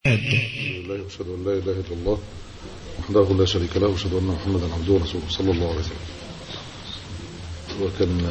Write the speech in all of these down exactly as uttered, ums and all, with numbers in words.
الله أشهد أن لا إله إلا الله وحده لا شريك له وأشهد أن محمدا عبده ورسوله صلى الله عليه وسلم. وكان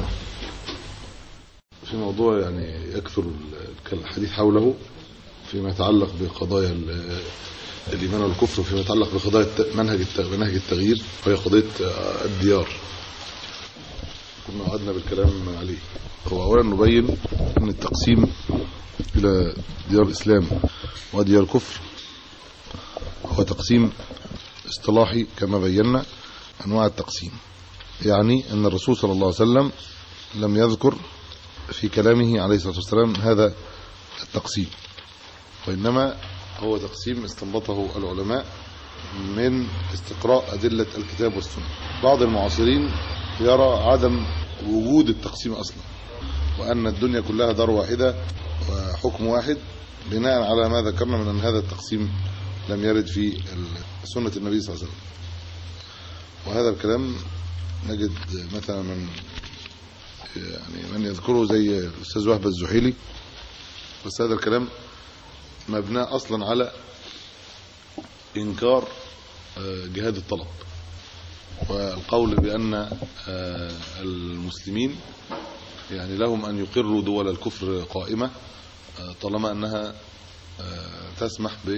في موضوع يعني يكثر الحديث حوله فيما يتعلق بقضايا الإيمان والكفر وفيما يتعلق بقضايا منهج منهج التغيير وهي قضية الديار. كنا قعدنا بالكلام عليه. هو أولا نبين أن التقسيم إلى ديار الإسلام وديار الكفر هو تقسيم اصطلاحي كما بينا أنواع التقسيم. يعني أن الرسول صلى الله عليه وسلم لم يذكر في كلامه عليه الصلاة والسلام هذا التقسيم، وإنما هو تقسيم استنبطه العلماء من استقراء أدلة الكتاب والسنة. بعض المعاصرين يرى عدم وجود التقسيم أصلا، وأن الدنيا كلها دار واحدة وحكم واحد، بناء على ما ذكرنا من أن هذا التقسيم لم يرد في سنة النبي صلى الله عليه وسلم. وهذا الكلام نجد مثلا من يعني من يذكره زي الأستاذ وهب الزحيلي، بس هذا الكلام مبنى أصلا على إنكار جهاد الطلب والقول بأن المسلمين يعني لهم أن يقروا دول الكفر قائمة طالما أنها تسمح ب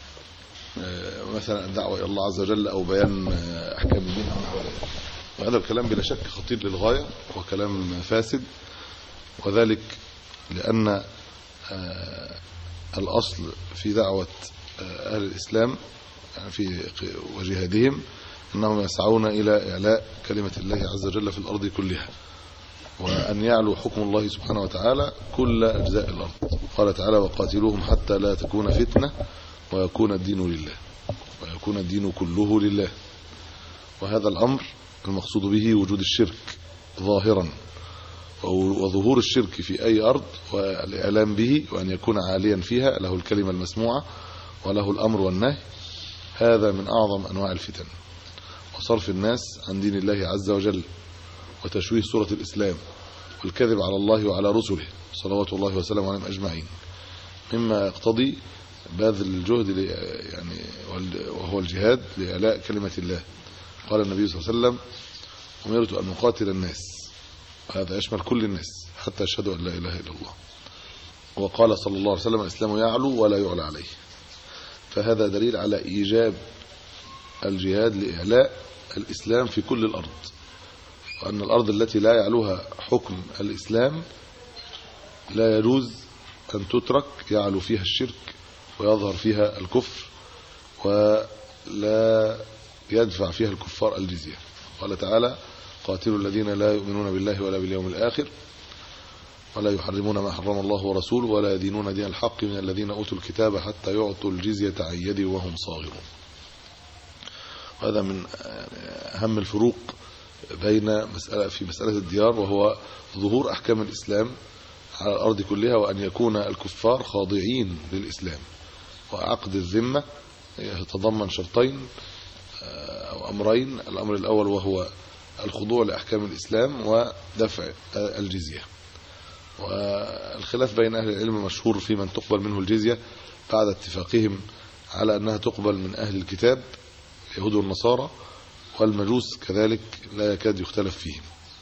مثلا الدعوة إلى الله عز وجل أو بيان أحكام الدين. وهذا الكلام بلا شك خطير للغاية وكلام فاسد، وذلك لأن الأصل في دعوة أهل الإسلام يعني في وجهادهم أنهم يسعون إلى إعلاء كلمة الله عز وجل في الأرض كلها، وأن يعلو حكم الله سبحانه وتعالى كل أجزاء الأرض. قال تعالى: وقاتلوهم حتى لا تكون فتنة ويكون الدين لله ويكون الدين كله لله. وهذا الأمر المقصود به وجود الشرك ظاهرا وظهور الشرك في أي أرض والإعلام به، وأن يكون عاليا فيها له الكلمة المسموعة وله الأمر والنهي. هذا من أعظم أنواع الفتن وصرف الناس عن دين الله عز وجل وتشويه صورة الإسلام والكذب على الله وعلى رسله صلوات الله وسلامه عليهم أجمعين، مما يقتضي باذل الجهد يعني وهو الجهاد لإعلاء كلمة الله. قال النبي صلى الله عليه وسلم: أمرت أن أقاتل الناس، وهذا يشمل كل الناس حتى يشهدوا أن لا إله إلا الله. وقال صلى الله عليه وسلم: الإسلام يعلو ولا يعلى عليه. فهذا دليل على إيجاب الجهاد لإعلاء الإسلام في كل الأرض، وأن الأرض التي لا يعلوها حكم الإسلام لا يجوز أن تترك يعلو فيها الشرك ويظهر فيها الكفر ولا يدفع فيها الكفار الجزية. قال تعالى: قاتلوا الذين لا يؤمنون بالله ولا باليوم الآخر ولا يحرمون ما حرم الله ورسوله ولا يدينون دين الحق من الذين أوتوا الكتاب حتى يعطوا الجزية عن يد وهم صاغرون. وهذا من أهم الفروق بين مسألة في مسألة الديار، وهو ظهور أحكام الإسلام على الأرض كلها، وأن يكون الكفار خاضعين للإسلام. وعقد الذمة يتضمن شرطين أو أمرين: الأمر الأول وهو الخضوع لأحكام الإسلام ودفع الجزية. والخلاف بين أهل العلم مشهور في من تقبل منه الجزية بعد اتفاقهم على أنها تقبل من أهل الكتاب اليهود والنصارى، والمجوس كذلك لا يكاد يختلف فيهم.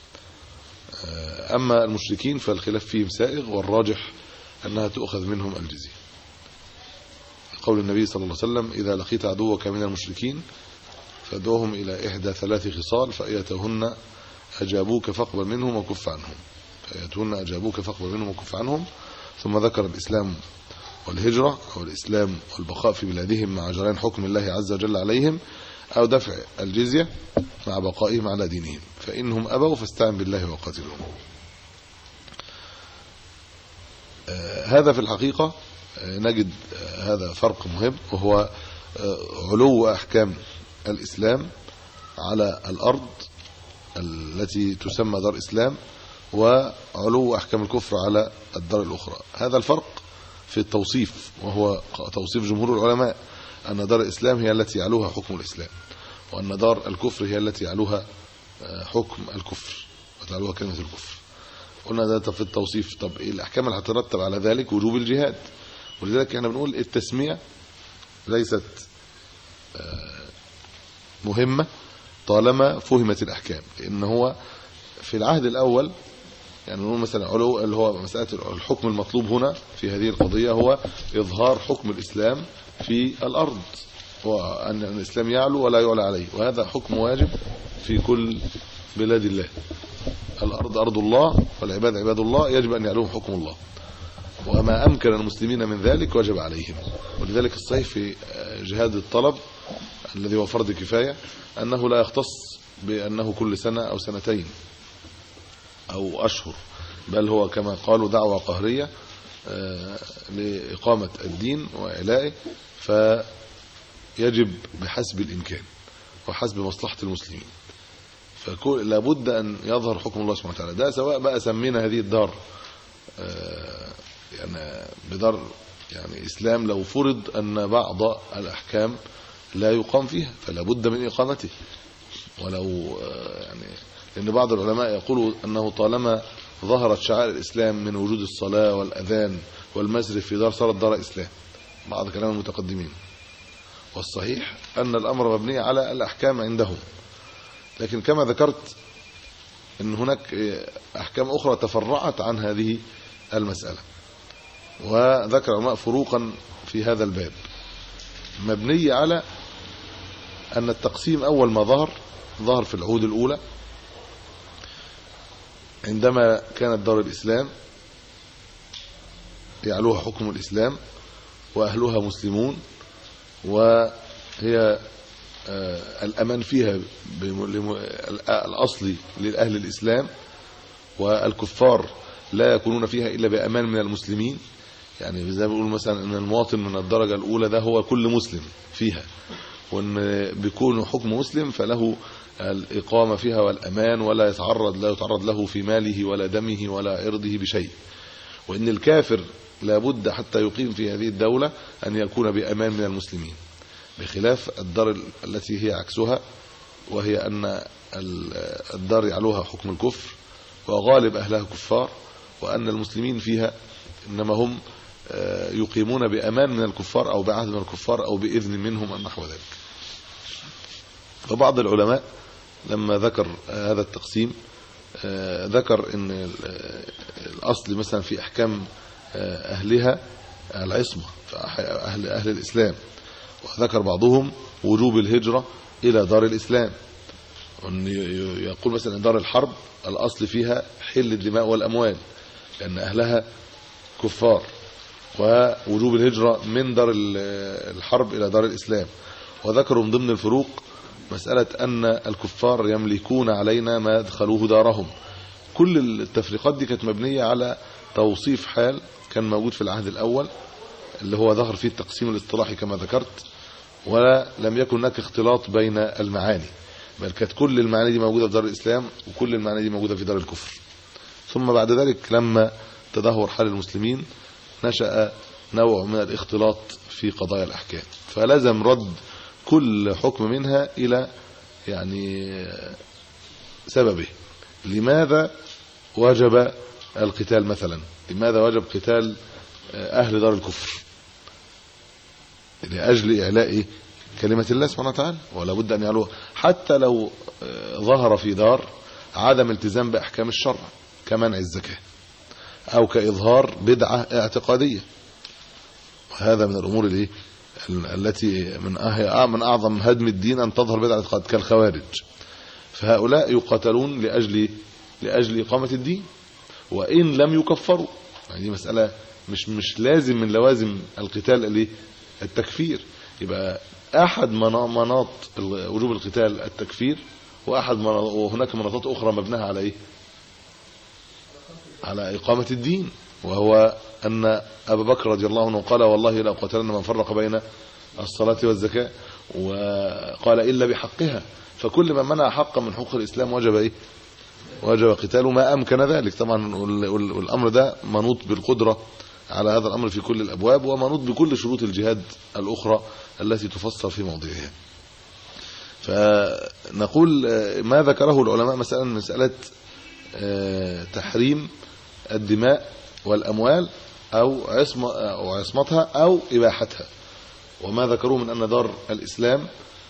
أما المشركين فالخلاف فيهم سائغ، والراجح أنها تؤخذ منهم الجزية. قول النبي صلى الله عليه وسلم: إذا لقيت عدوك من المشركين فادعوهم إلى إحدى ثلاث خصال فأيتهن أجابوك فاقبل منهم وكف عنهم فأيتهن أجابوك فاقبل منهم وكف عنهم. ثم ذكر الإسلام والهجرة، أو الإسلام والبقاء في بلادهم مع جريان حكم الله عز وجل عليهم، أو دفع الجزية مع بقائهم على دينهم، فإنهم أبوا فاستعن بالله وقاتلهم. آه هذا في الحقيقة آه نجد آه هذا فرق مهم، وهو آه علو أحكام الإسلام على الأرض التي تسمى دار إسلام، وعلو أحكام الكفر على الدار الأخرى. هذا الفرق في التوصيف، وهو توصيف جمهور العلماء أن دار الإسلام هي التي يعلوها حكم الإسلام، وأن دار الكفر هي التي يعلوها حكم الكفر وتعلوها كلمة الكفر. قلنا ده في التوصيف. طب إيه الأحكام اللي هترتب على ذلك؟ وجوب الجهاد، ولذلك احنا بنقول التسمية ليست مهمة طالما فهمت الأحكام. لأن هو في العهد الأول يعني نقول مثلا علو اللي هو مسألة الحكم المطلوب هنا في هذه القضية هو إظهار حكم الإسلام في الأرض، وأن الإسلام يعلو ولا يعلى عليه، وهذا حكم واجب في كل بلاد الله. الأرض أرض الله والعباد عباد الله، يجب أن يعلوهم حكم الله، وما أمكن المسلمين من ذلك وجب عليهم. ولذلك الصحيح في جهاد الطلب الذي هو فرض كفاية أنه لا يختص بأنه كل سنة أو سنتين أو أشهر، بل هو كما قالوا دعوة قهرية لإقامة الدين وإعلائه، فيجب بحسب الإمكان وحسب مصلحة المسلمين. فلا بد أن يظهر حكم الله سبحانه وتعالى، ده سواء بقى سمينا هذه الدار يعني بدار يعني إسلام لو فرض أن بعض الأحكام لا يقام فيها فلا بد من إقامته، ولو يعني لأن بعض العلماء يقولوا أنه طالما ظهرت شعائر الإسلام من وجود الصلاة والأذان والمسجد في دار صارت دار إسلام، بعض كلام المتقدمين. والصحيح أن الأمر مبني على الأحكام عندهم، لكن كما ذكرت أن هناك أحكام أخرى تفرعت عن هذه المسألة، وذكر العلماء فروقا في هذا الباب مبنية على أن التقسيم أول ما ظهر ظهر في العهود الأولى عندما كانت دار الإسلام يعلوها حكم الإسلام وأهلها مسلمون، وهي الأمان فيها الأصلي للأهل الإسلام، والكفار لا يكونون فيها إلا بأمان من المسلمين. يعني زي ما بيقول مثلا أن المواطن من الدرجة الأولى ده هو كل مسلم فيها، وأن بيكون حكم مسلم فله الإقامة فيها والأمان، ولا يتعرض لا يتعرض له في ماله ولا دمه ولا عرضه بشيء. وأن الكافر لابد حتى يقيم في هذه الدولة أن يكون بأمان من المسلمين، بخلاف الدار التي هي عكسها، وهي أن الدار يعلوها حكم الكفر وغالب أهلها كفار، وأن المسلمين فيها إنما هم يقيمون بأمان من الكفار أو بعهد من الكفار أو بإذن منهم أن نحو ذلك. فبعض العلماء لما ذكر هذا التقسيم ذكر ان الاصل مثلا في احكام اهلها العصمه اهل اهل الاسلام، وذكر بعضهم وجوب الهجره الى دار الاسلام، وان يقول مثلا دار الحرب الاصل فيها حل الدماء والاموال لان اهلها كفار، ووجوب الهجره من دار الحرب الى دار الاسلام. وذكروا من ضمن الفروق مسألة أن الكفار يملكون علينا ما ادخلوه دارهم. كل التفريقات دي كانت مبنية على توصيف حال كان موجود في العهد الأول اللي هو ظهر فيه التقسيم الاصطلاحي كما ذكرت، ولا لم يكن هناك اختلاط بين المعاني، بل كانت كل المعاني دي موجودة في دار الإسلام وكل المعاني دي موجودة في دار الكفر. ثم بعد ذلك لما تدهور حال المسلمين نشأ نوع من الاختلاط في قضايا الأحكام، فلازم رد كل حكم منها إلى يعني سببه. لماذا وجب القتال مثلا؟ لماذا وجب قتال أهل دار الكفر؟ لأجل إعلاء كلمة الله سبحانه وتعالى، ولا بد أن يعلوها، حتى لو ظهر في دار عدم التزام بأحكام الشرع كمنع الزكاة أو كإظهار بدعة اعتقادية. وهذا من الأمور اللي التي من من أعظم هدم الدين أن تظهر بدعة اعتقاد كالخوارج، فهؤلاء يقاتلون لأجل لأجل إقامة الدين وإن لم يكفروا. يعني دي مسألة مش مش لازم من لوازم القتال اللي التكفير، يبقى أحد مناط وجوب القتال التكفير، وأحد وهناك مناطات أخرى مبناها على إيه؟ على إقامة الدين، وهو أن أبا بكر رضي الله عنه قال والله لا قتلن من فرق بين الصلاة والزكاة، وقال إلا بحقها. فكل من منع حقا من حقوق الإسلام وجب إيه؟ وجب قتاله ما أمكن ذلك. طبعا والأمر ده منوط بالقدرة على هذا الأمر في كل الأبواب، ومنوط بكل شروط الجهاد الأخرى التي تفصل في موضعها. فنقول ما ذكره العلماء مثلا مسألة تحريم الدماء والأموال أو عصمة أو عصمتها أو إباحتها. وما ذكروه من أن دار الإسلام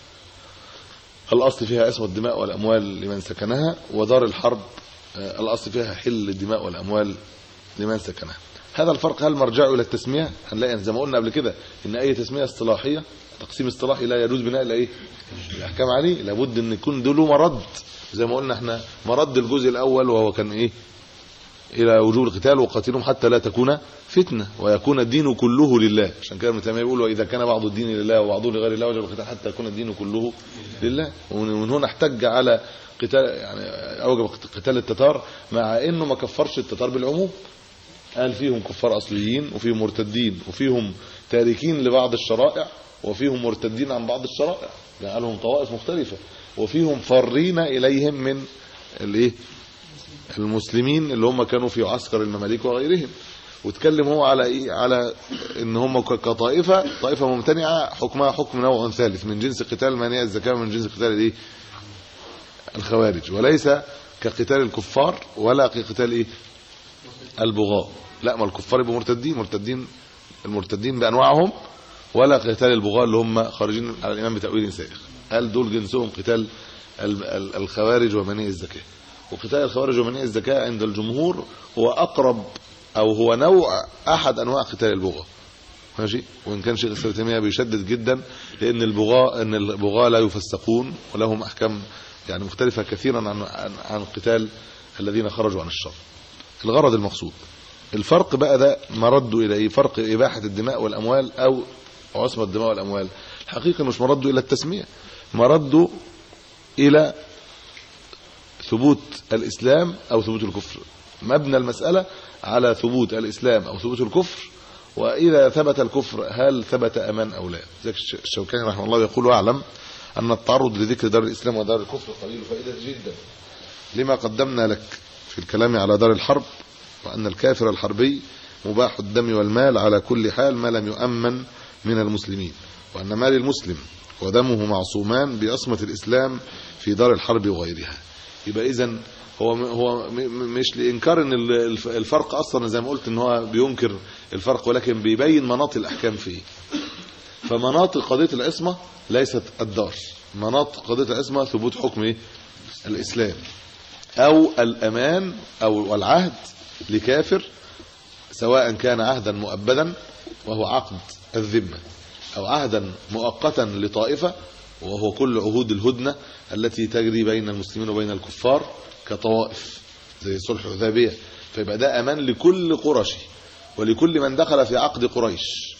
الأصل فيها عصمة الدماء والأموال لمن سكنها، ودار الحرب الأصل فيها حل الدماء والأموال لمن سكنها. هذا الفرق هل مرجعه إلى التسمية؟ هنلاقي زي ما قلنا قبل كده إن أي تسمية اصطلاحية تقسيم اصطلاحي لا يجوز بناء إلى إيه؟ الأحكام عليه، لابد أن يكون له مرد. زي ما قلنا احنا مرد الجزء الأول وهو كان إيه؟ إلى وجوب القتال وقاتلهم حتى لا تكون فتنة ويكون الدين كله لله. عشان كده ابن تيمية بيقول وإذا كان بعض الدين لله وبعضه لغير الله وجب القتال حتى يكون الدين كله لله. ومن هنا احتج على قتال يعني أوجب قتال التتار مع إنه ما كفرش التتار بالعموم، قال فيهم كفار أصليين وفيهم مرتدين وفيهم تاركين لبعض الشرائع وفيهم مرتدين عن بعض الشرائع، قالهم طوائف مختلفة، وفيهم فارين إليهم من الايه المسلمين اللي هم كانوا في عسكر المماليك وغيرهم. واتكلم هو على ايه؟ على ان هم كطائفه طائفه ممتنعه حكمها حكم نوع ثالث من جنس قتال مانع الزكاه من جنس قتال الايه الخوارج، وليس كقتال الكفار ولا كقتال ايه البغاة. لا، ما الكفار يبقوا مرتدين مرتدين المرتدين بانواعهم، ولا قتال البغاة اللي هم خارجين على الامام بتاويل سائغ. قال دول جنسهم قتال الخوارج ومنيع الزكاه. وقتال الخوارج ومنيع الزكاه عند الجمهور هو اقرب او هو نوع احد انواع قتال البغاة، ماشي. وان كان شيخ الاسلام ابن تيميه بيشدد جدا لان البغاة ان البغاة لا يفسقون ولهم احكام يعني مختلفه كثيرا عن عن, عن قتال الذين خرجوا عن الشر. الغرض المقصود الفرق بقى ده مرده الى ايه؟ فرق اباحه الدماء والاموال او عصمه الدماء والاموال. الحقيقه مش مرده الى التسميه، مرده الى ثبوت الاسلام او ثبوت الكفر. مبنى المساله على ثبوت الاسلام او ثبوت الكفر، واذا ثبت الكفر هل ثبت امان او لا. ذلك الشوكاني رحمه الله يقول واعلم ان التعرض لذكر دار الاسلام ودار الكفر قليل فائده جدا لما قدمنا لك في الكلام على دار الحرب، وان الكافر الحربي مباح الدم والمال على كل حال ما لم يؤمن من المسلمين، وان مال المسلم ودمه معصومان بعصمه الاسلام في دار الحرب وغيرها. يبقى اذن هو هو مش لانكار ان الفرق اصلا، زي ما قلت ان هو بينكر الفرق، ولكن بيبين مناط الاحكام فيه. فمناط قضيه العصمه ليست الدار، مناط قضيه العصمه ثبوت حكم ايه الاسلام او الامان او والعهد لكافر، سواء كان عهدا مؤبدا وهو عقد الذمه او عهدا مؤقتا لطائفه وهو كل عهود الهدنه التي تجري بين المسلمين وبين الكفار كطوائف زي صلح الحديبيه. فيبقى ده امان لكل قرشي ولكل من دخل في عقد قريش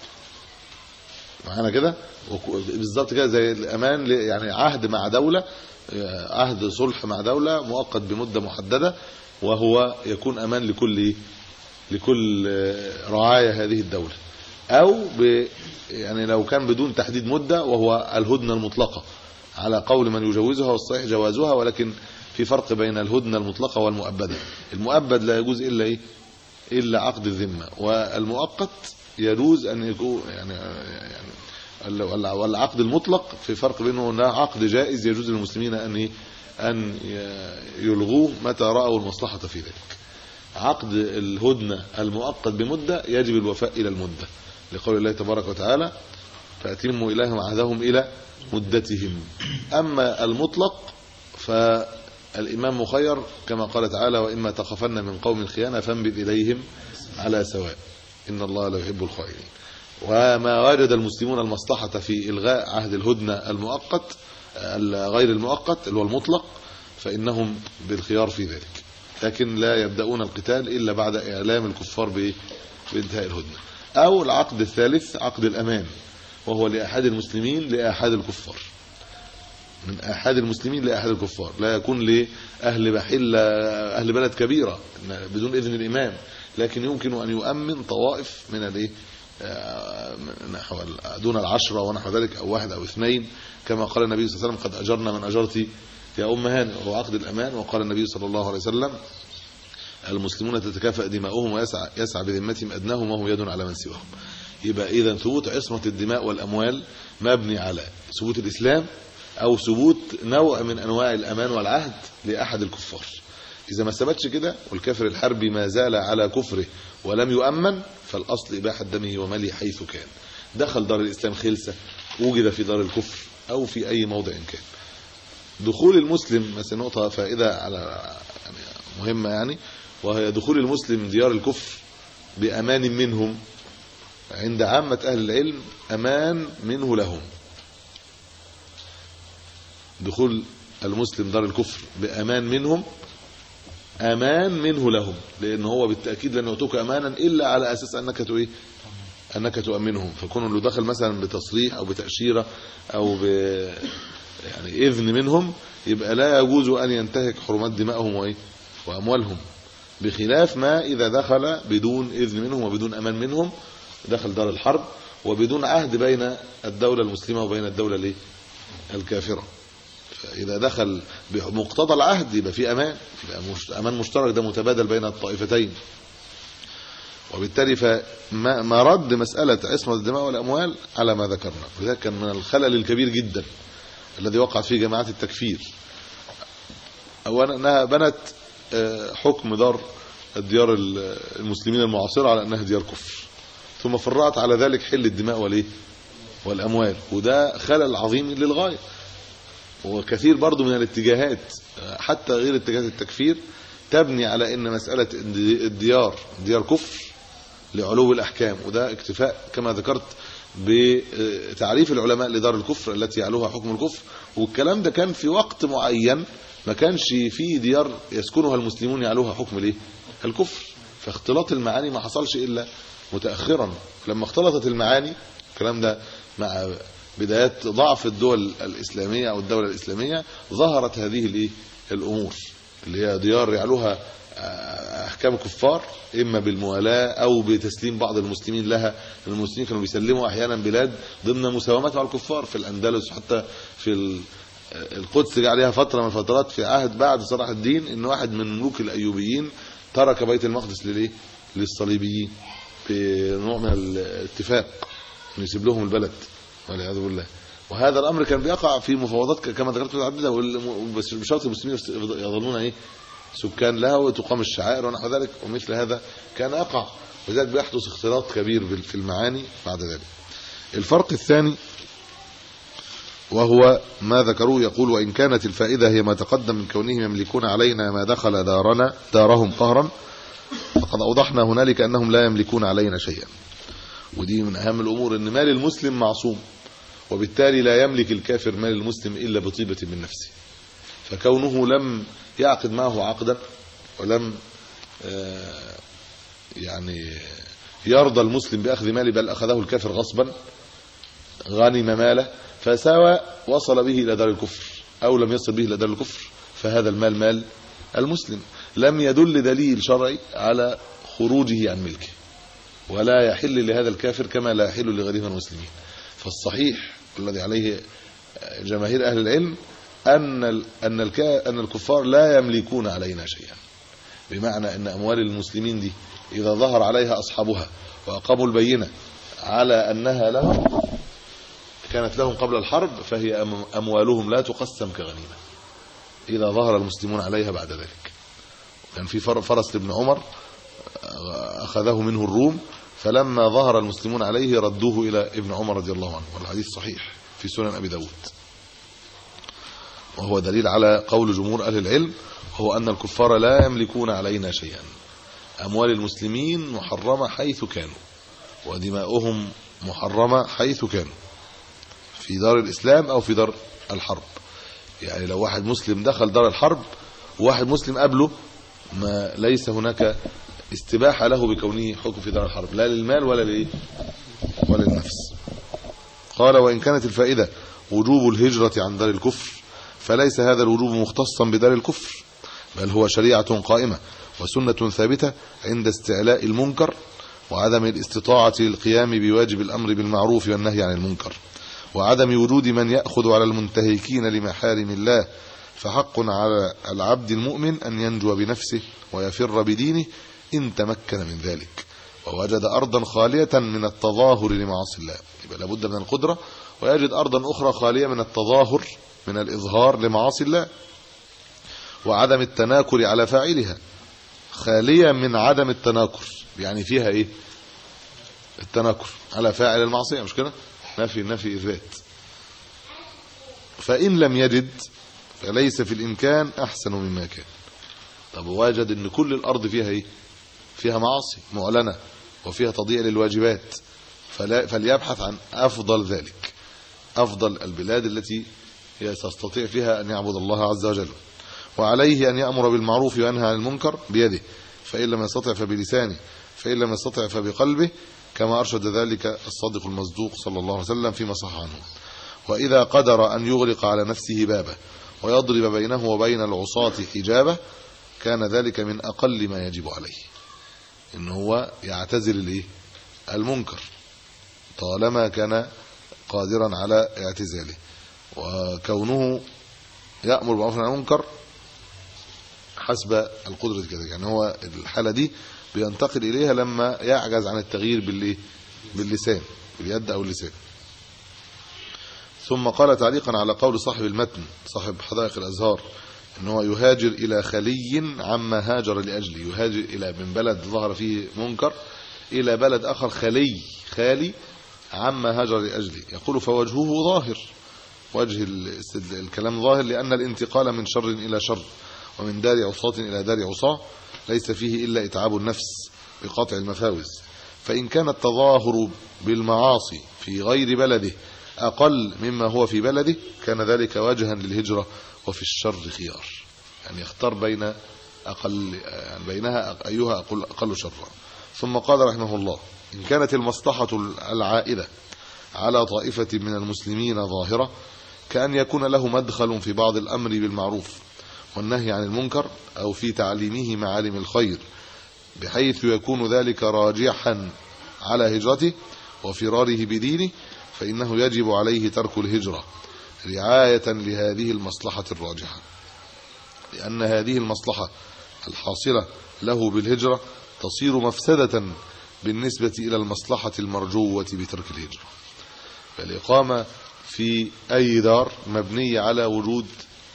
معانا كده بالظبط كده، زي الامان يعني عهد مع دوله، عهد صلح مع دوله مؤقت بمده محدده، وهو يكون امان لكل لكل رعايا هذه الدوله. او ب يعني لو كان بدون تحديد مده وهو الهدنه المطلقه على قول من يجوزها والصحيح جوازها، ولكن في فرق بين الهدنه المطلقه والمؤبده. المؤبد لا يجوز الا ايه الا عقد الذمه، والمؤقت يجوز ان يكون يعني يعني والعقد المطلق في فرق بينه وبين عقد جائز يجوز للمسلمين ان ان يلغوه متى راوا المصلحه في ذلك. عقد الهدنه المؤقت بمده يجب الوفاء الى المده لقول الله تبارك وتعالى فاتموا اليهم عهدهم الى مدتهم. اما المطلق فالامام مخير كما قال تعالى واما تخافن من قوم خيانه فانبذ اليهم على سواء ان الله لا يحب الخائنين. وما وجد المسلمون المصلحه في الغاء عهد الهدنه المؤقت غير المؤقت اللي هو المطلق فانهم بالخيار في ذلك، لكن لا يبدأون القتال الا بعد اعلام الكفار بانتهاء الهدنه. او العقد الثالث عقد الامان وهو لاحد المسلمين لاحد الكفار، من احد المسلمين لاحد الكفار، لا يكون لاهل بحل اهل بلد كبيره بدون اذن الامام، لكن يمكن ان يؤمن طوائف من الايه نحو دون العشرة ونحو ذلك او واحد او اثنين، كما قال النبي صلى الله عليه وسلم قد اجرنا من اجرتي يا ام هانئ، وهو عقد الامان. وقال النبي صلى الله عليه وسلم المسلمون تتكافأ دماؤهم ويسعى يسعى بذمتهم ادناهم وهو يد على من سواهم. يبقى اذا ثبوت عصمه الدماء والاموال مبني على ثبوت الاسلام او ثبوت نوع من انواع الامان والعهد لاحد الكفار. إذا ما ثبتش كده والكافر الحربي ما زال على كفره ولم يؤمن، فالأصل إباحة دمه وماله حيث كان. دخل دار الإسلام خلسة، وجد في دار الكفر أو في أي موضع كان. دخول المسلم مثلا نقطة فائدة على يعني مهمة يعني، وهي دخول المسلم ديار الكفر بأمان منهم عند عامة أهل العلم أمان منه لهم. دخول المسلم دار الكفر بأمان منهم أمان منه لهم، لأن هو بالتأكيد لن يعطوك أمانا إلا على أساس أنك تؤيه أنك تؤمنهم. فكون لو دخل مثلا بتصريح أو بتأشيرة أو ب يعني إذن منهم، يبقى لا يجوز أن ينتهك حرمات دمائهم وإيه وأموالهم، بخلاف ما إذا دخل بدون إذن منهم وبدون أمان منهم، دخل دار الحرب وبدون عهد بين الدولة المسلمة وبين الدولة الايه الكافرة. فإذا دخل بمقتضى العهد يبقى في أمان، يبقى أمان مشترك، ده متبادل بين الطائفتين. وبالتالي فما رد مسألة عصمة الدماء والأموال على ما ذكرنا، وذلك كان من الخلل الكبير جدا الذي وقعت فيه جماعات التكفير. أولا أنها بنت حكم دار الديار المسلمين المعاصرة على أنها ديار كفر، ثم فرعت على ذلك حل الدماء والايه والأموال، وده خلل عظيم للغاية. وكثير برضو من الاتجاهات حتى غير اتجاهات التكفير تبني على ان مسألة الديار ديار كفر لعلو الأحكام، وده اكتفاء كما ذكرت بتعريف العلماء لدار الكفر التي يعلوها حكم الكفر. والكلام ده كان في وقت معين ما كانش فيه ديار يسكنها المسلمون يعلوها حكم الايه الكفر، فاختلاط المعاني ما حصلش إلا متأخرا. لما اختلطت المعاني، الكلام ده مع بدايات ضعف الدول الإسلامية أو الدولة الإسلامية، ظهرت هذه الايه الأمور اللي هي ديار يعلوها أحكام كفار، إما بالموالاة أو بتسليم بعض المسلمين لها. المسلمين كانوا بيسلموا أحيانا بلاد ضمن مساومات مع الكفار، في الأندلس حتى في القدس جاء عليها فترة من الفترات في عهد بعد صلاح الدين إن واحد من ملوك الأيوبيين ترك بيت المقدس للإيه للصليبيين بنوع من الاتفاق إنه يسيب لهم البلد والعياذ بالله. وهذا الأمر كان بيقع في مفاوضات كما ذكرت متعددة، بس بشرط المسلمين يظلون إيه سكان لها وتقام الشعائر ونحو ذلك، ومثل هذا كان يقع، وذلك بيحدث اختلاط كبير في المعاني بعد ذلك. الفرق الثاني وهو ما ذكروه، يقول: وإن كانت الفائدة هي ما تقدم من كونهم يملكون علينا ما دخل دارنا دارهم قهرا، فقد أوضحنا هنالك أنهم لا يملكون علينا شيئا. ودي من أهم الأمور، أن مال المسلم معصوم، وبالتالي لا يملك الكافر مال المسلم إلا بطيبة من نفسه. فكونه لم يعقد معه عقدا ولم يعني يرضى المسلم بأخذ ماله، بل أخذه الكافر غصبا غنم ماله، فسواء وصل به إلى دار الكفر أو لم يصل به إلى دار الكفر، فهذا المال مال المسلم. لم يدل دليل شرعي على خروجه عن ملكه، ولا يحل لهذا الكافر كما لا يحل لغيره من المسلمين. فالصحيح الذي عليه جماهير أهل العلم أن أن أن الكفار لا يملكون علينا شيئا، بمعنى أن أموال المسلمين دي إذا ظهر عليها أصحابها وأقاموا البينة على أنها لهم كانت لهم قبل الحرب، فهي أموالهم لا تقسم كغنيمة إذا ظهر المسلمون عليها بعد ذلك. كان في فرس لابن عمر أخذه منه الروم، فلما ظهر المسلمون عليه ردوه إلى ابن عمر رضي الله عنه، والحديث صحيح في سنن أبي داود، وهو دليل على قول جمهور أهل العلم، هو أن الكفار لا يملكون علينا شيئا. أموال المسلمين محرمة حيث كانوا، ودماؤهم محرمة حيث كانوا، في دار الإسلام أو في دار الحرب. يعني لو واحد مسلم دخل دار الحرب وواحد مسلم قبله، ما ليس هناك استباحة له بكونه حكم في دار الحرب، لا للمال ولا لإيه ولا للنفس. قال: وإن كانت الفائدة وجوب الهجرة عن دار الكفر، فليس هذا الوجوب مختصا بدار الكفر، بل هو شريعة قائمة وسنة ثابتة عند استعلاء المنكر وعدم الاستطاعة للقيام بواجب الأمر بالمعروف والنهي عن المنكر، وعدم وجود من يأخذ على المنتهكين لمحارم الله. فحق على العبد المؤمن أن ينجو بنفسه ويفر بدينه إن تمكن من ذلك، ووجد أرضا خالية من التظاهر لمعاصي الله، يبقى لابد من القدرة، ويجد أرضا أخرى خالية من التظاهر من الإظهار لمعاصي الله. وعدم التناكر على فاعلها، خالية من عدم التناكر، يعني فيها ايه التناكر على فاعل المعصية، مش كده؟ نفي نفي إثبات. فإن لم يجد فليس في الإمكان أحسن مما كان. طب وجد ان كل الأرض فيها ايه؟ فيها معاصي معلنة وفيها تضييع للواجبات، فلا فليبحث عن أفضل ذلك، أفضل البلاد التي يستطيع فيها أن يعبد الله عز وجل. وعليه أن يأمر بالمعروف وينهى عن المنكر بيده، فإن لم يستطع فبلسانه، فإن لم يستطع فبقلبه، كما أرشد ذلك الصادق المصدوق صلى الله عليه وسلم فيما صح عنه. وإذا قدر أن يغلق على نفسه بابه ويضرب بينه وبين العصاة حجابه، كان ذلك من أقل ما يجب عليه، إن هو يعتزل الايه المنكر طالما كان قادرا على اعتزاله. وكونه يأمر بالمعروف والنهي عن المنكر حسب القدرة كذلك، يعني هو الحالة دي بينتقل إليها لما يعجز عن التغيير بالايه باللسان، باليد أو اللسان. ثم قال تعليقا على قول صاحب المتن صاحب حدائق الأزهار ان هو يهاجر الى خلي عما هاجر لاجله، يهاجر الى من بلد ظهر فيه منكر الى بلد اخر خلي خالي عما هاجر لاجله. يقول فوجهه ظاهر، وجه الكلام ظاهر، لان الانتقال من شر الى شر ومن دار عصاة الى دار عصاة ليس فيه الا اتعاب النفس بقطع المفاوز. فان كان التظاهر بالمعاصي في غير بلده اقل مما هو في بلده، كان ذلك وجها للهجرة، وفي الشر خيار، يعني يختار بين أقل يعني بينها أيها أقل, أقل شرا. ثم قال رحمه الله إن كانت المصلحة العائدة على طائفة من المسلمين ظاهرة، كأن يكون له مدخل في بعض الأمر بالمعروف والنهي عن المنكر، أو في تعليمه معالم الخير، بحيث يكون ذلك راجحا على هجرته وفراره بدينه، فإنه يجب عليه ترك الهجرة رعاية لهذه المصلحة الراجحة، لأن هذه المصلحة الحاصلة له بالهجرة تصير مفسدة بالنسبة إلى المصلحة المرجوة بترك الهجرة. فالإقامة في أي دار مبنية على وجود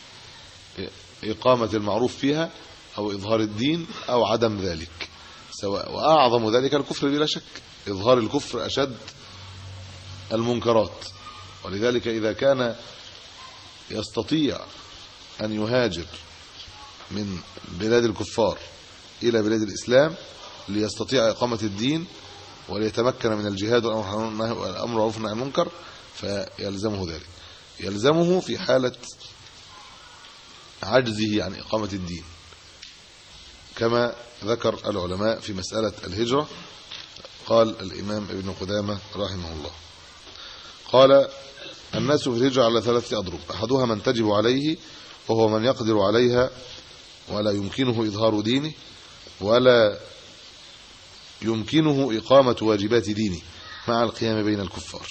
إقامة المعروف فيها أو إظهار الدين أو عدم ذلك، سواء. وأعظم ذلك الكفر بلا شك، إظهار الكفر أشد المنكرات. ولذلك إذا كان يستطيع أن يهاجر من بلاد الكفار إلى بلاد الإسلام ليستطيع إقامة الدين وليتمكن من الجهاد والأمر بالمعروف والنهي عن المنكر، فيلزمه ذلك. يلزمه في حالة عجزه عن إقامة الدين، كما ذكر العلماء في مسألة الهجرة. قال الإمام ابن قدامة رحمه الله قال الناس في الهجرة على ثلاثة أضرب، أحدها من تجب عليه وهو من يقدر عليها ولا يمكنه إظهار دينه ولا يمكنه إقامة واجبات دينه مع القيام بين الكفار،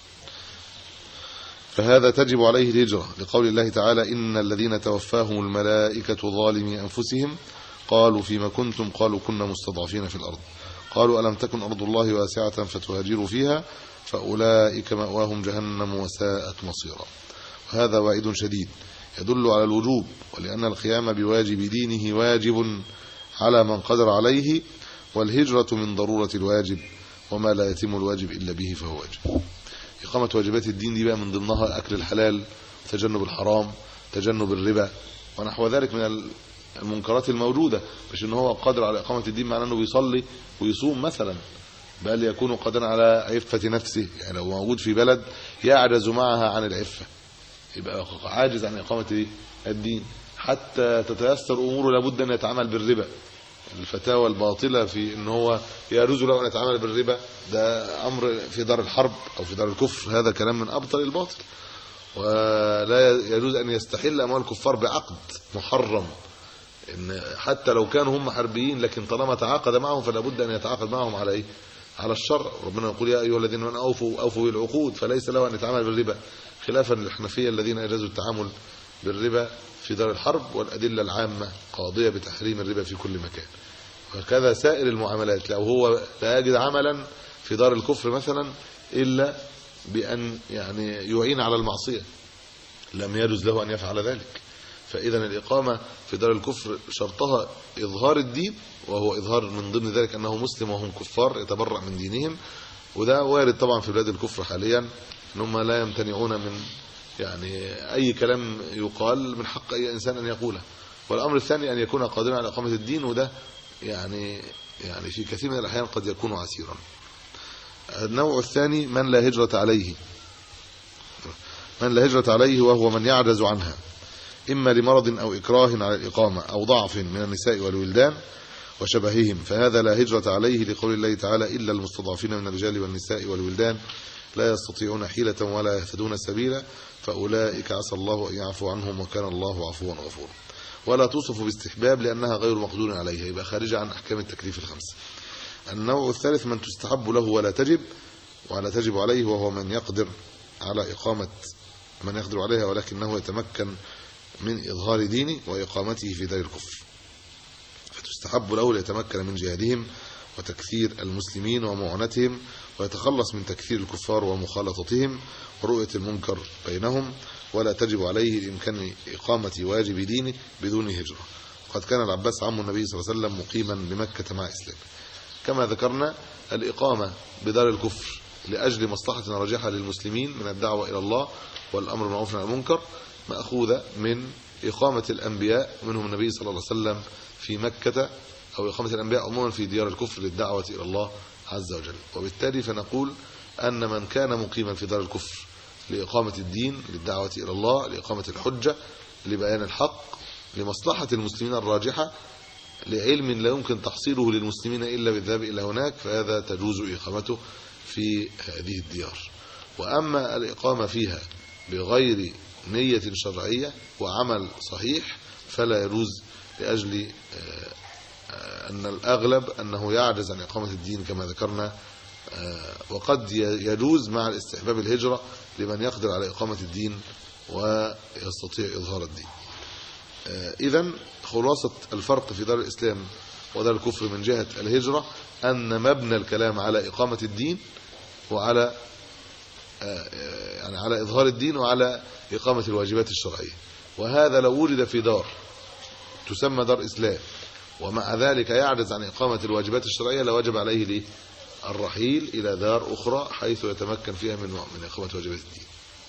فهذا تجب عليه الهجرة، لقول الله تعالى إن الذين توفاهم الملائكة ظالمي أنفسهم قالوا فيما كنتم قالوا كنا مستضعفين في الأرض قالوا ألم تكن أرض الله واسعة فتهاجروا فيها فأولئك مأواهم جهنم وساءت مصيرا. وهذا وعيد شديد يدل على الوجوب، ولأن القيام بواجب دينه واجب على من قدر عليه، والهجرة من ضرورة الواجب، وما لا يتم الواجب إلا به فهو واجب. إقامة واجبات الدين دي بقى من ضمنها أكل الحلال، تجنب الحرام، تجنب الربا ونحو ذلك من المنكرات الموجودة. مش إن هو قادر على إقامة الدين معناه إنه بيصلي ويصوم مثلا، بل يكون قادرا على عفة نفسه. يعني لو موجود في بلد يعجز معها عن العفة يبقى عاجز عن إقامة الدين. حتى تتيسر أموره لابد أن يتعامل بالربا. الفتاوى الباطلة في ان هو يجوز له ان يتعامل بالربا، ده امر في دار الحرب او في دار الكفر، هذا كلام من ابطل الباطل. ولا يجوز ان يستحل اموال الكفار بعقد محرم، ان حتى لو كانوا هم حربيين، لكن طالما تعاقد معهم فلا بد ان يتعاقد معهم على ايه؟ على الشرع. ربنا يقول يا ايها الذين امنوا اوفوا اوفوا بالعقود، فليس له ان يتعامل بالربا، خلافا للحنفيه الذين اجازوا التعامل بالربا في دار الحرب، والأدلة العامة قاضية بتحريم الربا في كل مكان. وكذا سائر المعاملات، لو هو لا يجد عملا في دار الكفر مثلا إلا بأن يعني يعين على المعصية، لم يجوز له أن يفعل ذلك. فإذا الإقامة في دار الكفر شرطها إظهار الدين، وهو إظهار من ضمن ذلك أنه مسلم وهم كفار يتبرأ من دينهم، وده وارد طبعا في بلاد الكفر حاليا ان هم لا يمتنعون من يعني أي كلام يقال من حق أي إنسان أن يقوله. والأمر الثاني أن يكون قادرا على إقامة الدين، وده يعني يعني في كثير من الأحيان قد يكون عسيرا. النوع الثاني من لا هجرة عليه، من لا هجرة عليه وهو من يعجز عنها إما لمرض أو إكراه على الإقامة أو ضعف من النساء والولدان وشبههم، فهذا لا هجرة عليه لقول الله تعالى إلا المستضعفين من الرجال والنساء والولدان لا يستطيعون حيلة ولا يهتدون سبيلا فأولئك عسى الله أن يعفو عنهم وكان الله عفوا غفورا. ولا توصف باستحباب لأنها غير مقدور عليها، يبقى خارجة عن أحكام التكليف الخمسة. النوع الثالث من تستحب له ولا تجب ولا تجب عليه، وهو من يقدر على إقامة من يقدر عليها ولكنه يتمكن من إظهار دينه وإقامته في دار الكفر، فتستحب له ليتمكن من جهادهم وتكثير المسلمين ومعونتهم ويتخلص من تكثير الكفار ومخالطتهم ورؤية المنكر بينهم. ولا تجب عليه لإمكان إقامة واجب دينه بدون هجرة. قد كان العباس عم النبي صلى الله عليه وسلم مقيما بمكة مع إسلامه. كما ذكرنا الإقامة بدار الكفر لأجل مصلحة راجحة للمسلمين من الدعوة إلى الله والأمر بالمعروف والنهي عن المنكر مأخوذة من إقامة الأنبياء منهم النبي صلى الله عليه وسلم في مكة، أو إقامة الأنبياء عموما في ديار الكفر للدعوة إلى الله عز وجل. وبالتالي فنقول أن من كان مقيما في دار الكفر لإقامة الدين للدعوة إلى الله لإقامة الحجة لبيان الحق لمصلحة المسلمين الراجحة لعلم لا يمكن تحصيله للمسلمين إلا بالذهاب إلى هناك، فهذا تجوز إقامته في هذه الديار. وأما الإقامة فيها بغير نية شرعية وعمل صحيح فلا يجوز، لأجل أن الأغلب أنه يعجز عن إقامة الدين كما ذكرنا، وقد يجوز مع الاستحباب الهجرة لمن يقدر على إقامة الدين ويستطيع إظهار الدين. إذن خلاصة الفرق في دار الإسلام ودار الكفر من جهة الهجرة أن مبنى الكلام على إقامة الدين وعلى يعني على إظهار الدين وعلى إقامة الواجبات الشرعية. وهذا لو وجد في دار تسمى دار إسلام ومع ذلك يعجز عن إقامة الواجبات الشرعية لوجب عليه ليه الرحيل إلى دار أخرى حيث يتمكن فيها من من إقامة واجبات الدين.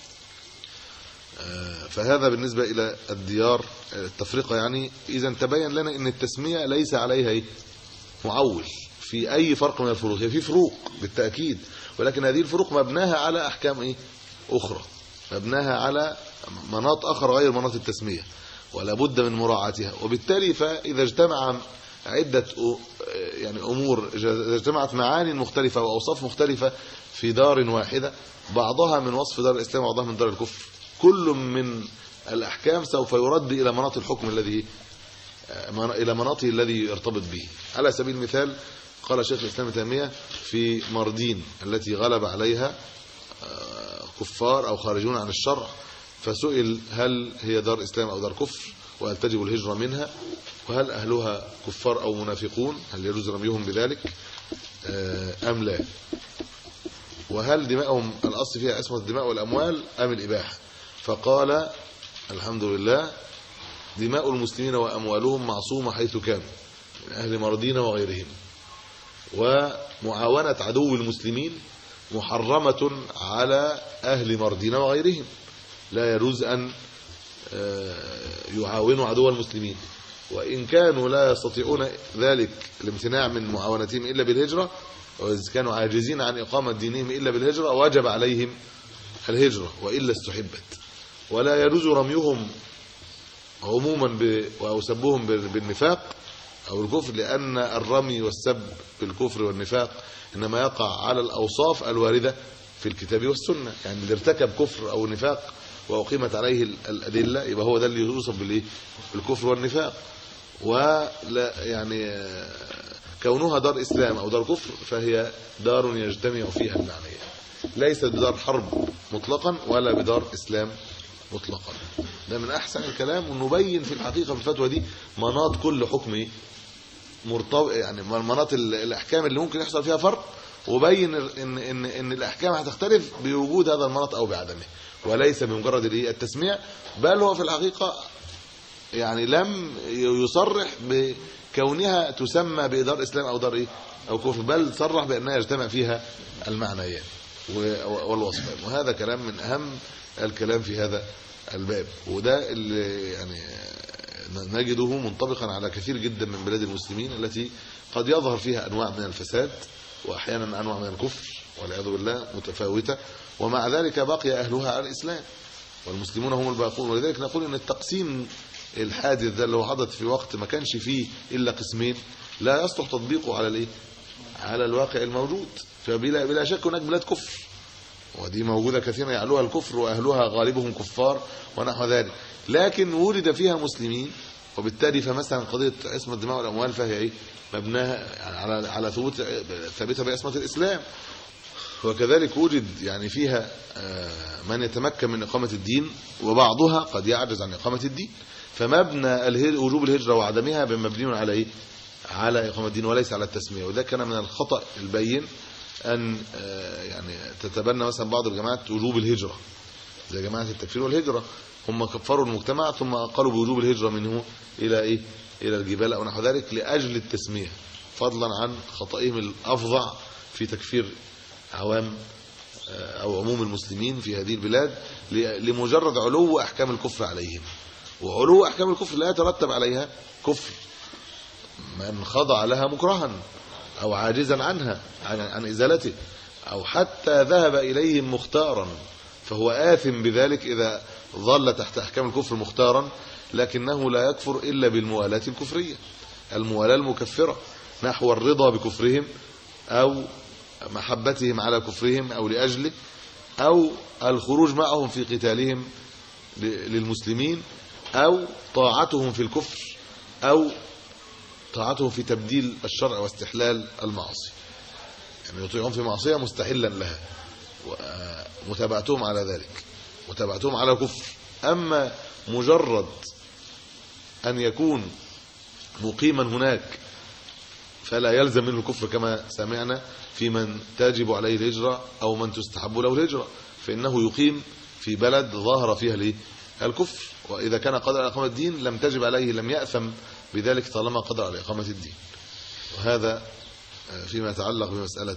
فهذا بالنسبة إلى الديار التفرقة. يعني إذا تبين لنا أن التسمية ليس عليها إيه؟ معول في أي فرق من الفروق. هي في فروق بالتأكيد، ولكن هذه الفروق مبناها على أحكام إيه؟ أخرى، مبناها على مناط آخر غير مناط التسمية، ولا بد من مراعاتها. وبالتالي فإذا اجتمع عدة يعني أمور، إذا اجتمعت معاني مختلفة وأوصاف مختلفة في دار واحدة، بعضها من وصف دار الإسلام وبعضها من دار الكفر، كل من الأحكام سوف يرد إلى مناط الحكم الذي إلى مناطه الذي يرتبط به. على سبيل المثال قال شيخ الإسلام ابن تيمية في مردين التي غلب عليها كفار أو خارجون عن الشرع، فسئل هل هي دار إسلام أو دار كفر، وهل تجب الهجرة منها، وهل أهلها كفار أو منافقون، هل يجوز رميهم بذلك أم لا، وهل دماءهم الأصل فيها عصمة الدماء والأموال أم الإباحة. فقال الحمد لله دماء المسلمين وأموالهم معصومة حيث كانوا من أهل مردين وغيرهم، ومعاونة عدو المسلمين محرمة على أهل مردين وغيرهم، لا يجوز أن يعاونوا عدو المسلمين، وإن كانوا لا يستطيعون ذلك الامتناع من معاونتهم إلا بالهجرة، وإذا كانوا عاجزين عن إقامة دينهم إلا بالهجرة وجب عليهم الهجرة وإلا استحبت. ولا يجوز رميهم عموما أو سبهم بالنفاق أو الكفر، لأن الرمي والسب بالكفر والنفاق إنما يقع على الأوصاف الواردة في الكتاب والسنة. يعني اللي ارتكب كفر أو نفاق وأقيمت عليه الأدلة يبقى هو ده اللي يوصف بالإيه؟ بالكفر والنفاق. ولا يعني كونها دار إسلام أو دار كفر فهي دار يجتمع فيها المعنيين، ليست بدار حرب مطلقا ولا بدار إسلام مطلقا. ده من أحسن الكلام، ونبين في الحقيقة في الفتوى دي مناط كل حكم مرتبط، يعني مناط الأحكام اللي ممكن يحصل فيها فرق، وبين إن إن إن الأحكام هتختلف بوجود هذا المناط أو بعدمه، وليس بمجرد التسميع، بل هو في الحقيقة يعني لم يصرح بكونها تسمى بإدار إسلام أو دار إيه أو كفر، بل صرح بأنها يجتمع فيها المعنيين والوصفين. وهذا كلام من أهم الكلام في هذا الباب، وده اللي يعني نجده منطبقا على كثير جدا من بلاد المسلمين التي قد يظهر فيها أنواع من الفساد وأحيانا أنواع من الكفر والعياذ بالله متفاوتة، ومع ذلك بقي أهلها على الإسلام والمسلمون هم الباقون. ولذلك نقول أن التقسيم الحادث ده اللي هو حدث في وقت ما كانش فيه إلا قسمين لا يصلح تطبيقه على الايه على الواقع الموجود. فبلا بلا شك هناك بلاد كفر، ودي موجودة كثيرا يعلوها الكفر وأهلها غالبهم كفار ونحو ذلك، لكن ولد فيها مسلمين، وبالتالي فمثلا قضية عصمة الدماء والأموال فهي ايه مبناها على على ثبوت ثابتة بعصمة الإسلام. وكذلك وجد يعني فيها من يتمكن من إقامة الدين، وبعضها قد يعجز عن إقامة الدين، فمبنى وجوب الهجرة وعدمها مبني على ايه على إقامة الدين وليس على التسمية. وده كان من الخطأ البين أن يعني تتبنى مثلا بعض الجماعات وجوب الهجرة زي جماعة التكفير والهجرة، هم كفروا المجتمع ثم قالوا بوجوب الهجرة منه إلى إيه إلى الجبال أو نحو ذلك لأجل التسمية، فضلا عن خطئهم الأفظع في تكفير عوام أو عموم المسلمين في هذه البلاد لمجرد علو أحكام الكفر عليهم. وعلو أحكام الكفر لا يترتب عليها كفر من خضع لها مكرها أو عاجزا عنها عن, عن إزالته، أو حتى ذهب إليهم مختارا فهو آثم بذلك إذا ظل تحت أحكام الكفر مختارا، لكنه لا يكفر إلا بالموالاة الكفرية، الموالاة المكفرة نحو الرضا بكفرهم أو محبتهم على كفرهم أو لأجله، أو الخروج معهم في قتالهم للمسلمين، أو طاعتهم في الكفر، أو طاعتهم في تبديل الشرع واستحلال المعاصي، يعني يطيعون في معصية مستحلا لها ومتابعتهم على ذلك متابعتهم على كفر. أما مجرد أن يكون مقيما هناك فلا يلزم منه الكفر كما سمعنا في من تجب عليه الهجرة أو من تستحب له الهجرة، فإنه يقيم في بلد ظاهر فيها ليه الكفر، وإذا كان قادر على إقامة الدين لم تجب عليه، لم يأثم بذلك طالما قدر على إقامة الدين. وهذا فيما يتعلق بمسألة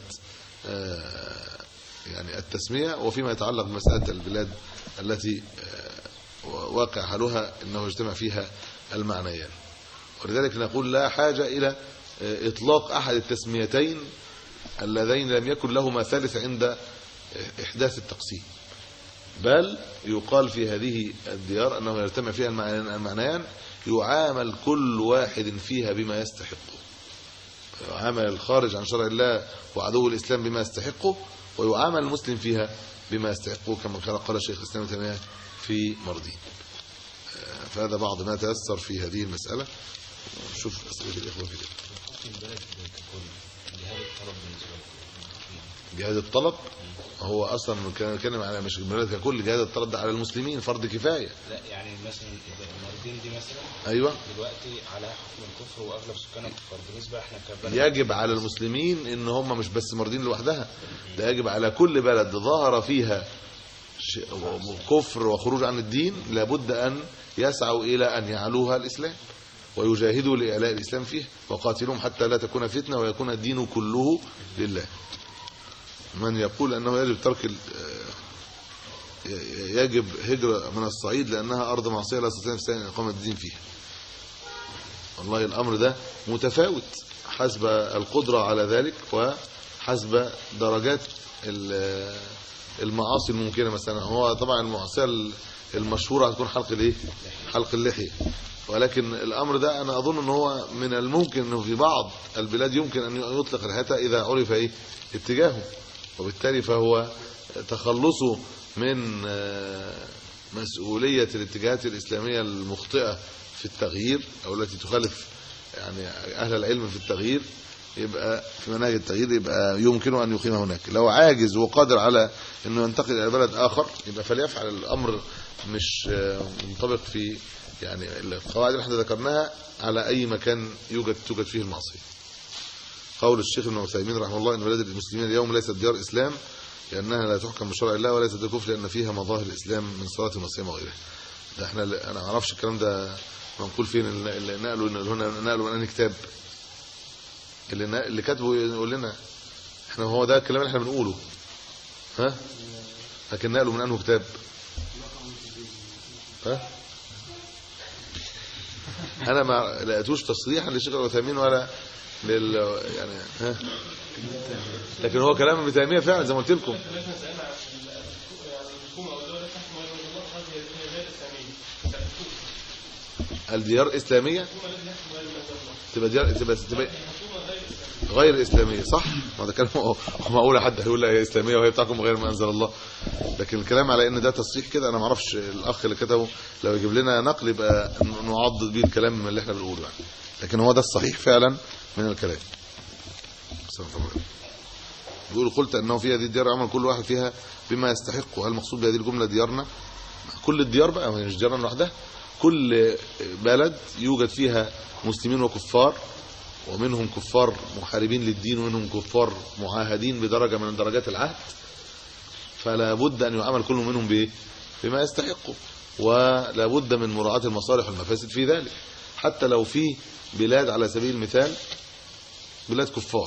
يعني التسمية، وفيما يتعلق بمسألة البلاد التي واقع حالها أنه يجتمع فيها المعنيان. ولذلك نقول لا حاجة إلى إطلاق أحد التسميتين اللذين لم يكن لهما ثالث عند إحداث التقسيم، بل يقال في هذه الديار أنه يجتمع فيها المعنيان يعامل كل واحد فيها بما يستحقه، يعامل الخارج عن شرع الله وعدو الإسلام بما يستحقه، ويعامل المسلم فيها بما يستحقه كما قال الشيخ الإسلام ابن تيمية في مردين. فهذا بعض ما تيسر في هذه المسألة. شوف أسئلة الإخوة في ذلك. جهاد الطلب هو اصلا كان بنتكلم على مش البلاد ككل، جهاد الطلب ده على المسلمين فرض كفايه. لا يعني مثلا المردين دي مثلا ايوه دلوقتي على حكم الكفر واغلب سكانها كفار، بالنسبه احنا كبلد يجب على المسلمين ان هم مش بس مردين لوحدها، ده يجب على كل بلد ظهر فيها كفر وخروج عن الدين لابد ان يسعوا الى ان يعلوها الاسلام ويجاهدوا لاعلاء الاسلام فيه، وقاتلهم حتى لا تكون فتنه ويكون الدين كله لله. من يقول أنه يجب ترك يجب هجرة من الصعيد لأنها أرض معصية لا يستطيع الإنسان إقامة الدين فيها، والله الأمر ده متفاوت حسب القدرة على ذلك وحسب درجات المعاصي الممكنة. مثلا هو طبعا المعصية المشهورة هتكون حلق الايه حلق اللحية، ولكن الأمر ده أنا أظن أنه هو من الممكن أنه في بعض البلاد يمكن أن يطلق ريحتها إذا عرف إيه اتجاهه، وبالتالي فهو تخلصه من مسؤولية الاتجاهات الإسلامية المخطئة في التغيير أو التي تخالف يعني أهل العلم في التغيير، يبقى في مناهج التغيير يبقى يمكنه أن يقيم هناك. لو عاجز وقادر على أنه ينتقل إلى بلد آخر يبقى فليفعل. الأمر مش منطبق في يعني القواعد اللي احنا ذكرناها على أي مكان يوجد توجد فيه المعصية. قول الشيخ ابن عثيمين رحمه الله ان بلاد المسلمين اليوم ليست ديار اسلام لانها لا تحكم بشرع الله وليست كفر لان فيها مظاهر الاسلام من صلاه وصيام وغيرها. ده احنا انا ما اعرفش الكلام ده منقول فين اللي نقلوا هنا؟ نقلوا من أنهي كتاب؟ اللي اللي كاتبه يقول لنا احنا، هو ده الكلام اللي احنا بنقوله ها، لكن نقلوا من أنهي كتاب؟ ها انا ما لقيتوش تصريحا للشيخ العثيمين ولا لل يعني ها، لكن هو كلام ابن تيميه فعلا زي ما قلت لكم. الديار اسلاميه تبقى ديار تبقى, تبقى غير اسلاميه، صح؟ ما ده كلام معقول حد هيقول لا هي اسلاميه وهي بتاعكم غير ما انزل الله. لكن الكلام على ان ده تصريح كده انا ما اعرفش، الاخ اللي كتبه لو يجيب لنا نقل يبقى نعضد بيه الكلام اللي احنا بنقوله يعني، لكن هو ده الصحيح فعلا من الكلام. بيقول قلت انه في هذه الديار عمل كل واحد فيها بما يستحق. هل المقصود بهذه الجمله ديارنا؟ كل الديار بقى، مش ديارنا لوحدها، كل بلد يوجد فيها مسلمين وكفار، ومنهم كفار محاربين للدين ومنهم كفار معاهدين بدرجه من درجات العهد، فلا بد ان يعامل كل منهم بايه؟ بما يستحقه، ولا بد من مراعاه المصالح والمفاسد في ذلك. حتى لو في بلاد على سبيل المثال بلاد كفار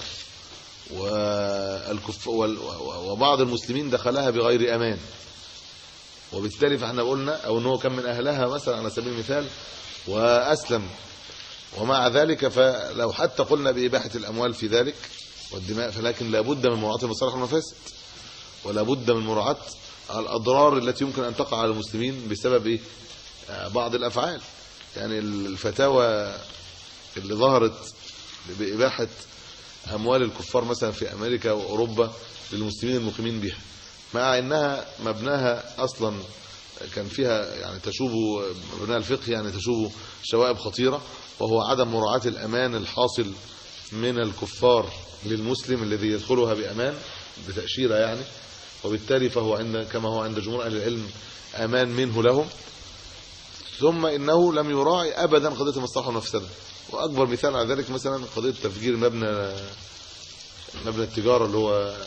والكف وبعض المسلمين دخلها بغير امان، وبالتالي فاحنا قلنا او ان هو كان من اهلها مثلا على سبيل المثال واسلم، ومع ذلك فلو حتى قلنا بإباحة الأموال في ذلك والدماء، فلكن لابد من مراعاة المصالح والمفاسد، ولا بد من مراعاة الأضرار التي يمكن أن تقع على المسلمين بسبب إيه؟ بعض الأفعال. يعني الفتاوى اللي ظهرت بإباحة أموال الكفار مثلا في أمريكا وأوروبا للمسلمين المقيمين بها، مع أنها مبناها أصلا كان فيها يعني تشوب مبناها الفقهي، يعني تشوب شوائب خطيرة، وهو عدم مراعاة الأمان الحاصل من الكفار للمسلم الذي يدخلها بأمان بتأشيرة يعني، وبالتالي فهو عند كما هو عند جمهور أهل العلم أمان منه لهم. ثم إنه لم يراعي أبدا قضية المصلحة والمفسدة، وأكبر مثال على ذلك مثلا قضية تفجير مبنى مبنى التجارة اللي هو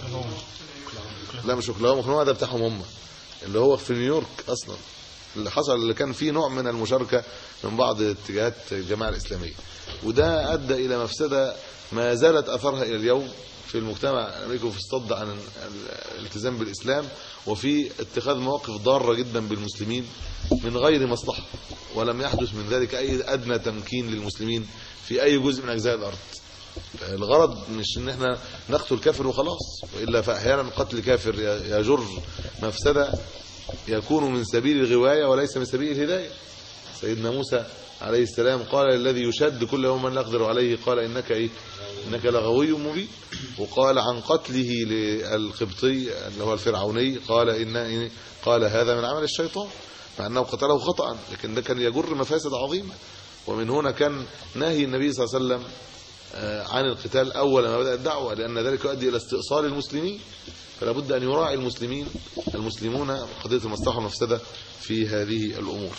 لا مش اوكلاهوما، اوكلاهوما ده بتاعهم هم، اللي هو في نيويورك اصلا اللي حصل، اللي كان فيه نوع من المشاركه من بعض اتجاهات الجماعه الاسلاميه، وده ادى الى مفسده ما زالت اثرها الى اليوم في المجتمع الامريكي، وفي الصد عن الالتزام بالاسلام، وفي اتخاذ مواقف ضاره جدا بالمسلمين من غير مصلحه، ولم يحدث من ذلك اي ادنى تمكين للمسلمين في اي جزء من اجزاء الارض. الغرض مش ان احنا نقتل كافر وخلاص، والا فاحيانا قتل كافر يجر مفسده يكون من سبيل الغوايه وليس من سبيل الهدايه. سيدنا موسى عليه السلام قال الذي يشد كل يوم من لا يقدر عليه قال انك ايه انك لغوي مبين، وقال عن قتله للقبطي اللي هو الفرعوني قال ان قال هذا من عمل الشيطان، مع انه قتله خطأ، لكن ده كان يجر مفاسد عظيمه. ومن هنا كان نهي النبي صلى الله عليه وسلم عن القتال اول ما بدأ الدعوه، لان ذلك يؤدي الى استئصال المسلمين، فلا بد ان يراعي المسلمين المسلمون قضيه المصلحه والمفسده في هذه الامور.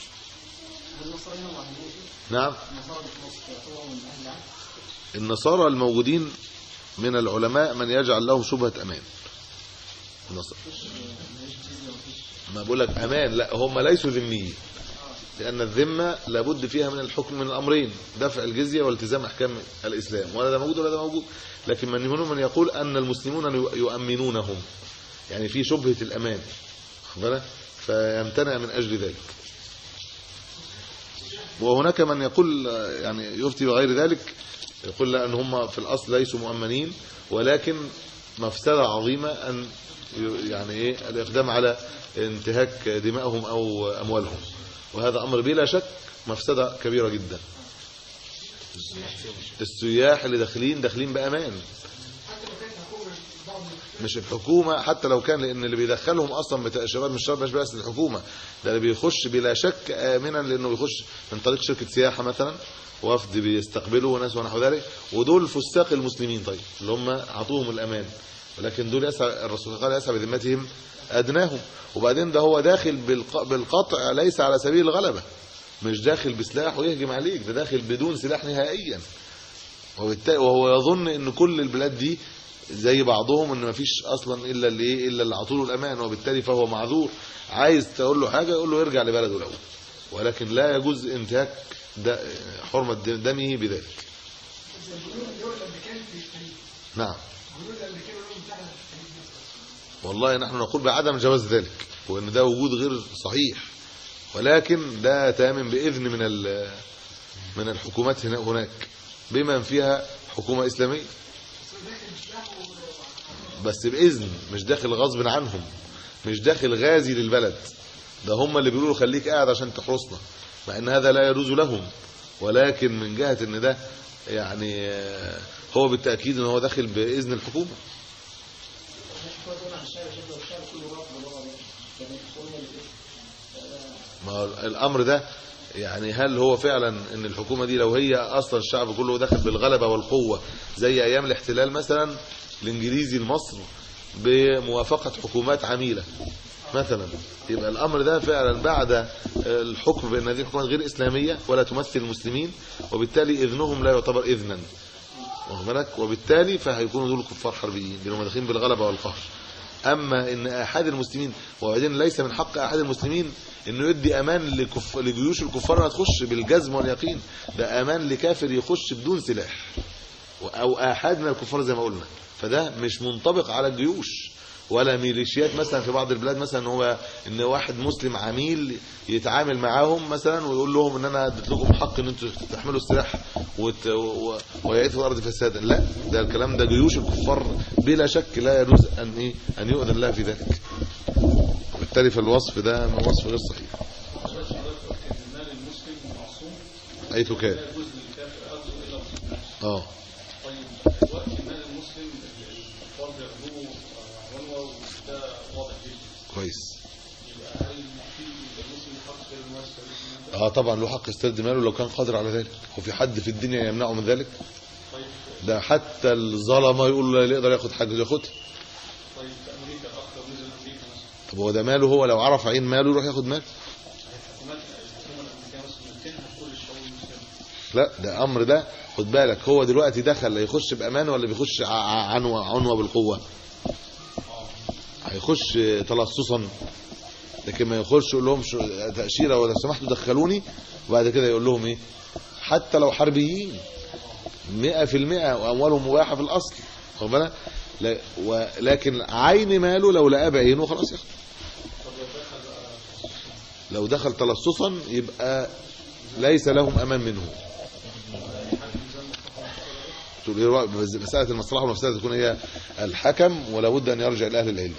نعم، النصارى الموجودين من العلماء من يجعل لهم شبهه امان. النصارى ما بقول لك امان، لا هم ليسوا ذميين، لأن الذمة لابد فيها من الحكم من الأمرين، دفع الجزية والتزام أحكام الإسلام، ولا ده موجود ولا ده موجود. لكن من هنا من يقول أن المسلمون يؤمنونهم، يعني في شبهة الأمان، فيمتنع من أجل ذلك. وهناك من يقول يعني يفتي بغير ذلك، يقول لا أن هم في الأصل ليسوا مؤمنين، ولكن مفسدة عظيمة أن يعني إيه الإقدام على انتهاك دمائهم أو أموالهم، وهذا أمر بلا شك مفسدة كبيرة جدا. السياح اللي داخلين داخلين بأمان، مش الحكومة حتى لو كان، لأن اللي بيدخلهم أصلا بتأشيرات مش شرط مش بس الحكومة، ده اللي بيخش بلا شك آمنا، لأنه بيخش من طريق شركة سياحة مثلا، وفد بيستقبلوا وناس ونحو ذلك، ودول فساق المسلمين طيب اللي هم عطوهم الأمان، ولكن دول يسعى الرسول قال يسعى بذمتهم أدناهم. وبعدين ده هو داخل بالقطع ليس على سبيل الغلبة، مش داخل بسلاح ويهجم عليك، ده داخل بدون سلاح نهائيا، وهو يظن ان كل البلاد دي زي بعضهم، ان مفيش اصلا الا اللي ايه الا اللي عطوله الامان، وبالتالي فهو معذور. عايز تقول له حاجه يقول له ارجع لبلده الاول، ولكن لا يجوز انتهاك حرمة دمه بذلك. نعم والله نحن نقول بعدم جواز ذلك، وان ده وجود غير صحيح، ولكن ده تامن باذن من من الحكومات هناك بما فيها حكومة إسلامية، بس بإذن، مش داخل غصب عنهم، مش داخل غازي للبلد، ده هم اللي بيقولوا خليك قاعد عشان تحرسنا، مع ان هذا لا يجوز لهم، ولكن من جهة ان ده يعني هو بالتأكيد ان هو داخل بإذن الحكومة. ما الامر ده يعني هل هو فعلا ان الحكومة دي لو هي اصلا الشعب كله داخل بالغلبة والقوة زي ايام الاحتلال مثلا الانجليزي لمصر بموافقة حكومات عميلة مثلا، يبقى الامر ده فعلا بعد الحكم بان هذه الحكومات غير اسلامية ولا تمثل المسلمين، وبالتالي اذنهم لا يعتبر اذنا، وبالتالي فهيكونوا دول كفار حربيين لانهم داخلين بالغلبة والقهر. اما ان احد المسلمين، وبعدين ليس من حق احد المسلمين انه يدي امان لكف... لجيوش الكفار انها تخش بالجزم واليقين، ده امان لكافر يخش بدون سلاح او احد من الكفار زي ما قلنا، فده مش منطبق على الجيوش ولا ميليشيات مثلا في بعض البلاد، مثلا ان هو ان واحد مسلم عميل يتعامل معاهم مثلا ويقول لهم ان انا اديت لكم حق ان انتم تحملوا السلاح وت... و... ويعيثوا الارض فسادا، لا، ده الكلام ده جيوش الكفار بلا شك لا يجوز ان ايه ان يؤذن لها في ذلك، وبالتالي فالوصف ده وصف غير صحيح. حيث كان اه كويس. اه طبعا له حق يسترد ماله لو كان قادر على ذلك، وفي حد في الدنيا يمنعه من ذلك؟ ده حتى الظلمه يقول لا يقدر ياخد حاجه ياخدها. طيب في امريكا اكتر نزل امريكا مثلا، طب هو ده ماله، هو لو عرف عين ماله يروح ياخد ماله؟ لا ده امر ده خد بالك، هو دلوقتي دخل يخش بامان ولا بيخش عنوه عنوه بالقوه؟ هيخش تلصصا، لكن ما يخش يقول لهم تأشيرة ولا سمحتوا دخلوني، وبعد كده يقول لهم ايه حتى لو حربيين مئة في المئة واموالهم مباحة في الاصل، واخد بالك؟ ولكن عين ماله لو لقاه بعينه خلاص ياخد. لو دخل تلصصا يبقى ليس لهم امان منه. مسألة المصلحة والمفسدة تكون هي الحكم، ولا بد ان يرجع لاهل العلم.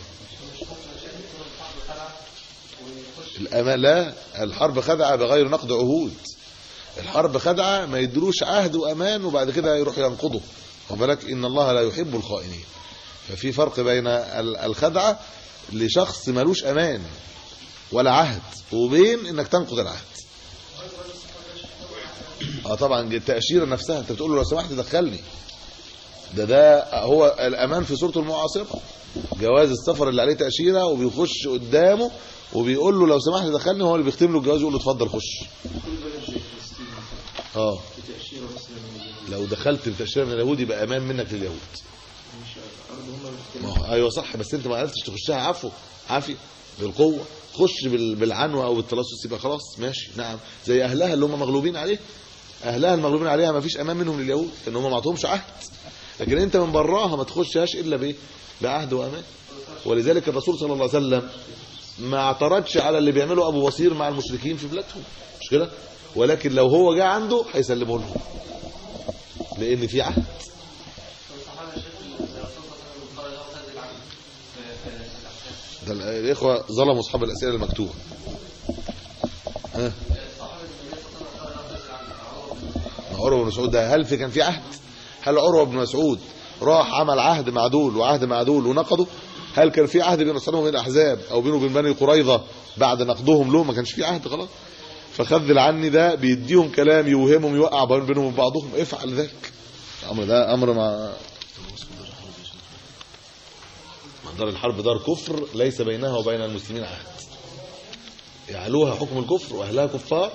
الأمان لا، الحرب خدعة بغير نقض عهود، الحرب خدعة ما يدلوش عهد وأمان وبعد كده يروح ينقضه، وبالك إن الله لا يحب الخائنين. ففي فرق بين الخدعة لشخص ملوش أمان ولا عهد وبين إنك تنقض العهد. اه طبعا التأشيرة نفسها انت بتقول له لو سمحت دخلني، ده ده هو الأمان في صورة المعاصرة، جواز السفر اللي عليه تأشيرة وبيخش قدامه وبيقول له لو سمحت دخلني، هو اللي بيختم له الجواز يقول له اتفضل خش. اه لو دخلت بتأشيرة من اليهود يبقى امان منك لليهود. ما هو ايوه صح، بس انت ما عرفتش تخشها عفو عافيه بالقوه، خش بالعنوه او بالتلصص يبقى خلاص ماشي. نعم زي اهلها اللي هم مغلوبين عليه، اهلها المغلوبين عليها ما فيش امان منهم لليهود لان هم ما عطوهمش عهد، لكن انت من براها ما تخشهاش الا بايه؟ بعهد وامان. ولذلك الرسول صلى الله عليه وسلم ما اعترضش على اللي بيعمله ابو بصير مع المشركين في بلادهم، مش كده؟ ولكن لو هو جاء عنده هيسلمه لهم لان في عهد. ده الاخوه ظلموا اصحاب الاسئله المكتوبه. ها عروه بن مسعود ده هل في كان في عهد؟ هل عروه بن مسعود راح عمل عهد مع دول وعهد مع دول ونقضوا؟ هل كان في عهد بين الصنم وبين الاحزاب او بينه وبين بني قريظه بعد نقضهم له؟ ما كانش في عهد خلاص. فخذل عني ده بيديهم كلام يوهمهم يوقع بينهم وبين بعضهم، افعل ذلك. الامر ده امر مع دار الحرب دار كفر ليس بينها وبين المسلمين عهد، يعلوها حكم الكفر واهلها كفار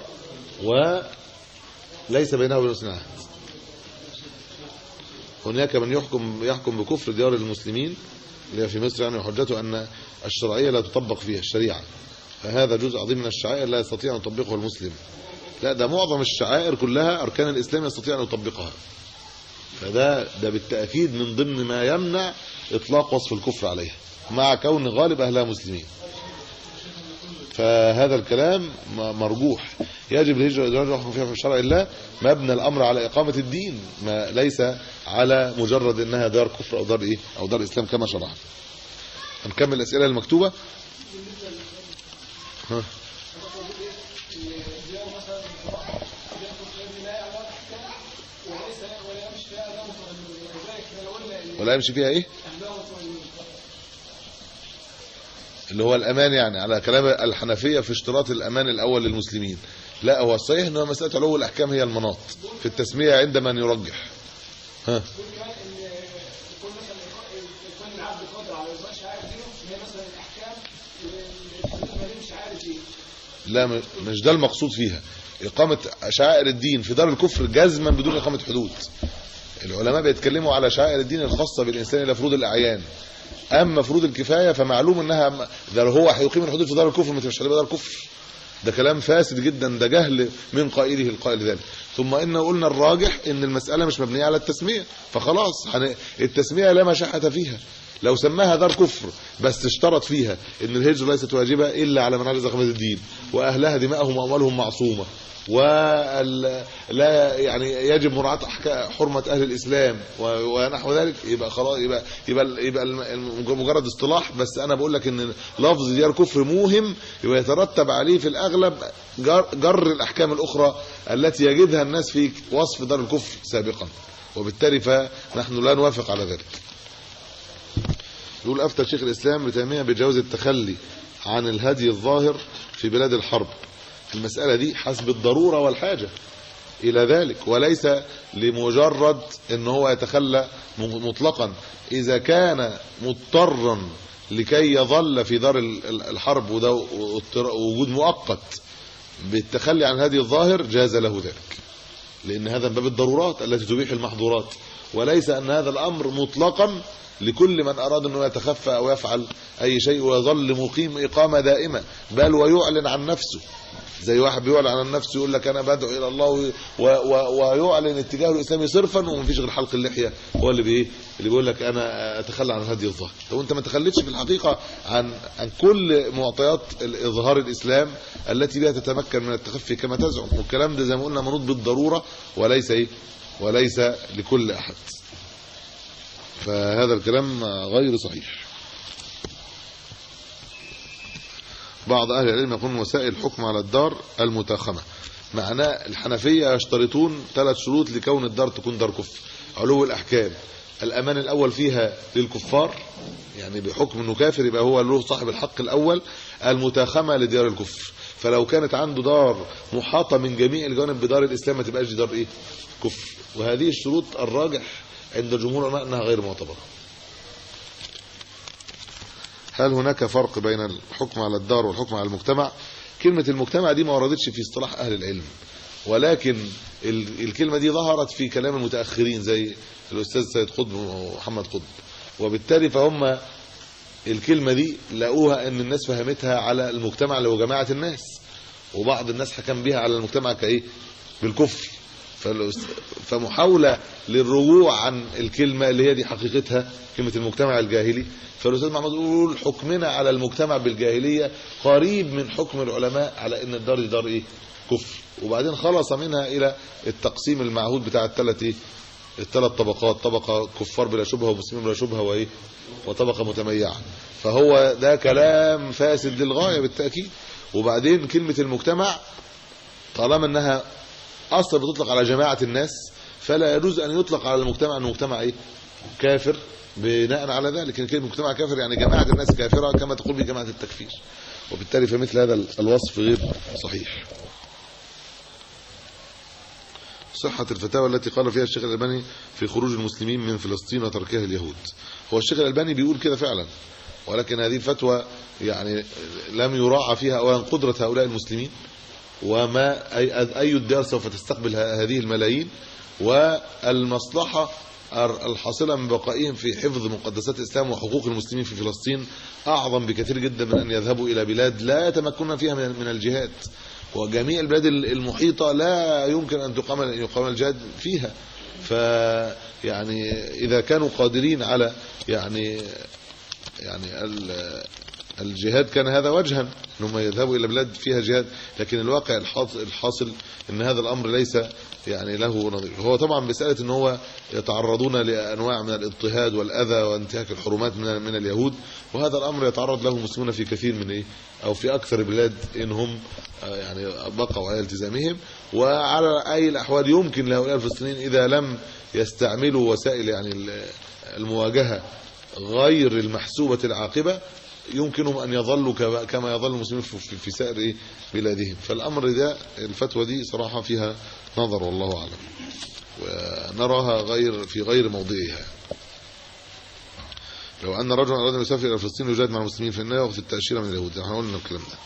وليس بينها وبين المسلمين عهد. هناك من يحكم يحكم بكفر ديار المسلمين اللي في مصر يعني، وحجته ان الشرعيه لا تطبق فيها الشريعه، فهذا جزء عظيم من الشعائر لا يستطيع أن يطبقه المسلم. لا، ده معظم الشعائر كلها أركان الإسلام يستطيع أن يطبقها. فده ده بالتأكيد من ضمن ما يمنع إطلاق وصف الكفر عليها مع كون غالب أهلها مسلمين. فهذا الكلام مرجوح. يجب الهجرة إلى يحكم فيها في شرع الله، مبنى الأمر على إقامة الدين، ما ليس على مجرد إنها دار كفر أو دار إيه أو دار إسلام كما شرعنا. هنكمل الأسئلة المكتوبة. ها. ولا يمشي فيها ايه اللي هو الامان، يعني على كلام الحنفيه في اشتراط الامان الاول للمسلمين. لا، هو الصحيح ان مساله علو الاحكام هي المناط في التسميه عند من يرجح. ها لا، مش ده المقصود فيها. اقامه شعائر الدين في دار الكفر جزما بدون اقامه حدود. العلماء بيتكلموا على شعائر الدين الخاصه بالانسان الى فروض الاعيان. اما فروض الكفايه فمعلوم انها ده هو هيقيم الحدود في دار الكفر، ما تبقاش دار كفر. ده كلام فاسد جدا، ده جهل من قائله القائل ذلك. ثم ان قلنا الراجح ان المساله مش مبنيه على التسميه، فخلاص التسميه لا مشاحه فيها. لو سماها دار كفر بس اشترط فيها ان الهجره ليست واجبه الا على من عجز اقامه الدين، واهلها دماءهم واموالهم معصومه، ولا يعني يجب مراعاه حرمه اهل الاسلام ونحو ذلك، يبقى خلاص يبقى يبقى يبقى مجرد اصطلاح. بس انا بقول لك ان لفظ ديار كفر موهم، يبقى يترتب عليه في الاغلب جر, جر الاحكام الاخرى التي يجدها الناس في وصف دار الكفر سابقا، وبالتالي فنحن لا نوافق على ذلك. يقول افتى شيخ الاسلام ابن تيميه بجواز التخلي عن الهدي الظاهر في بلاد الحرب. المسألة دي حسب الضرورة والحاجة إلى ذلك، وليس لمجرد ان هو يتخلى مطلقا. إذا كان مضطرا لكي يظل في دار الحرب وده وجود مؤقت بالتخلي عن هذه الظاهر جاز له ذلك، لأن هذا من باب الضرورات التي تبيح المحظورات، وليس أن هذا الأمر مطلقا لكل من أراد أنه يتخفى أو يفعل أي شيء ويظل مقيم إقامة دائمة، بل ويعلن عن نفسه. زي واحد بيعلن عن نفسه يقول لك أنا بدعو إلى الله ويعلن اتجاهه الإسلامي صرفا ومفيش غير حلق اللحية، هو اللي بإيه اللي بيقول لك أنا أتخلى عن هدي الظاهر. طب أنت ما تخليتش في الحقيقة عن عن كل معطيات إظهار الإسلام التي بها تتمكن من التخفي كما تزعم، والكلام ده زي ما قلنا منوط بالضرورة وليس إيه وليس لكل أحد. فهذا الكلام غير صحيح. بعض أهل العلم يقولون وسائل الحكم على الدار المتاخمة، معناه الحنفية يشترطون ثلاث شروط لكون الدار تكون دار كفر. علو الأحكام، الأمان الأول فيها للكفار، يعني بحكم أنه كافر يبقى هو له صاحب الحق الأول. المتاخمة لديار الكفر، فلو كانت عنده دار محاطة من جميع الجوانب بدار الإسلام ما تبقاش دار إيه كفر. وهذه الشروط الراجح عند جمهور العلماء انها غير معتبره. هل هناك فرق بين الحكم على الدار والحكم على المجتمع؟ كلمه المجتمع دي ما وردتش في اصطلاح اهل العلم، ولكن الكلمه دي ظهرت في كلام المتاخرين زي الاستاذ سيد قطب ومحمد قطب، وبالتالي فهم الكلمه دي لقوها ان الناس فهمتها على المجتمع اللي هو جماعه الناس، وبعض الناس حكم بها على المجتمع كايه بالكفر. فمحاولة للرجوع عن الكلمة اللي هي دي حقيقتها كلمة المجتمع الجاهلي. فالأستاذ محمد يقول حكمنا على المجتمع بالجاهلية قريب من حكم العلماء على ان الدار دي دار ايه كفر، وبعدين خلص منها الى التقسيم المعهود بتاع الثلاث ايه الثلاث طبقات، طبقة كفار بلا شبهة ومسلمين بلا شبهة وايه وطبقة متميعة. فهو ده كلام فاسد للغاية بالتأكيد. وبعدين كلمة المجتمع طالما انها اصلا بتطلق على جماعه الناس، فلا يجوز ان يطلق على المجتمع انه مجتمع ايه كافر بناء على ذلك. ان كلمه مجتمع كافر يعني جماعه الناس كافره كما تقول بجماعه التكفير، وبالتالي فمثل هذا الوصف غير صحيح. صحه الفتاوى التي قال فيها الشيخ الألباني في خروج المسلمين من فلسطين وتركها اليهود. هو الشيخ الألباني بيقول كده فعلا، ولكن هذه الفتوى يعني لم يراعى فيها اولا قدره هؤلاء المسلمين، وما أي, أي الدار سوف تستقبل هذه الملايين، والمصلحة الحاصلة من بقائهم في حفظ مقدسات الإسلام وحقوق المسلمين في فلسطين أعظم بكثير جدا من أن يذهبوا إلى بلاد لا يتمكنون فيها من الجهاد. وجميع البلاد المحيطة لا يمكن أن تقام يقام الجهاد فيها. فيعني إذا كانوا قادرين على يعني يعني الجهاد كان هذا وجها انهم يذهبوا الى بلاد فيها جهاد، لكن الواقع الحاصل ان هذا الامر ليس يعني له نظير. هو طبعا مساله ان هو يتعرضون لانواع من الاضطهاد والاذى وانتهاك الحرمات من من اليهود، وهذا الامر يتعرض له المسلمون في كثير من ايه او في اكثر البلاد انهم يعني بقوا على التزامهم. وعلى اي الاحوال يمكن لهؤلاء الفلسطينيين اذا لم يستعملوا وسائل يعني المواجهه غير المحسوبه العاقبه يمكنهم أن يظلوا كما يظل المسلمين في سائر بلادهم. فالأمر ده الفتوى دي صراحة فيها نظر والله أعلم، ونراها غير في غير موضعها. لو أن رجلا أراد أن يسافر إلى فلسطين ويجاهد مع المسلمين فإنه يأخذ التأشيرة من اليهود. احنا قلنا الكلام ده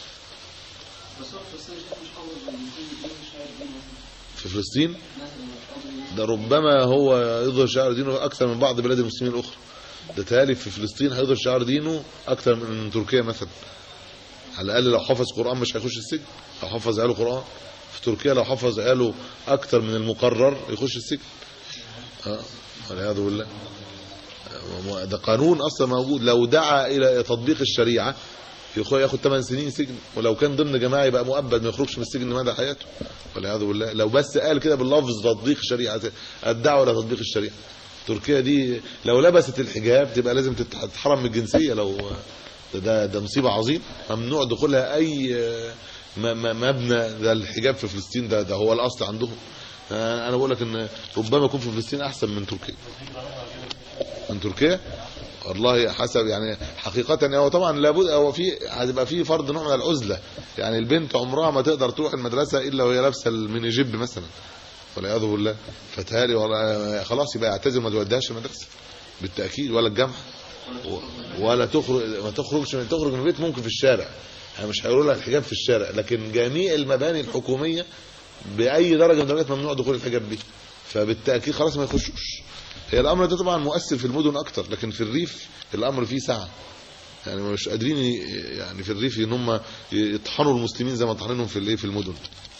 في فلسطين، ده ربما هو يظهر شعار دينه أكثر من بعض بلاد المسلمين الأخرى. ده تالي في فلسطين هيظهر شعار دينه اكتر من تركيا مثلا. على الاقل لو حفظ قران مش هيخش السجن، لو حفظ عياله قران. في تركيا لو حفظ عياله اكتر من المقرر يخش السجن. اه والعياذ بالله. ده قانون اصلا موجود، لو دعا الى تطبيق الشريعه ياخد ثمان سنين سجن، ولو كان ضمن جماعه يبقى مؤبد ما يخرجش من السجن مدى حياته والعياذ بالله. لو بس قال كده باللفظ تطبيق الشريعه، الدعوه الى تطبيق الشريعه. تركيا دي لو لبست الحجاب تبقى لازم تتحرم من الجنسيه. لو ده ده, ده مصيبه عظيمه، ممنوع دخولها اي مبنى. ده الحجاب في فلسطين ده ده هو الاصل عندهم. انا بقول لك ان ربما يكون في فلسطين احسن من تركيا. من تركيا والله حسب يعني حقيقه. يعني هو طبعا لابد هو في هتبقى في فرض نوع من العزله. يعني البنت عمرها ما تقدر تروح المدرسه الا وهي لابسه الميني جيب مثلا والعياذ بالله. فتهالي ولا خلاص يبقى يعتزل ما توديهاش المدرسه بالتاكيد ولا الجامعه، ولا تخرج ما تخرجش من تخرج من البيت. ممكن في الشارع يعني مش هيقولوا لها الحجاب في الشارع، لكن جميع المباني الحكوميه باي درجه من درجات ممنوع دخول الحجاب به. فبالتاكيد خلاص ما يخشوش. هي الامر ده طبعا مؤثر في المدن اكتر، لكن في الريف الامر فيه سعه. يعني مش قادرين يعني في الريف ان هم يطحنوا المسلمين زي ما طحنهم في الايه في المدن.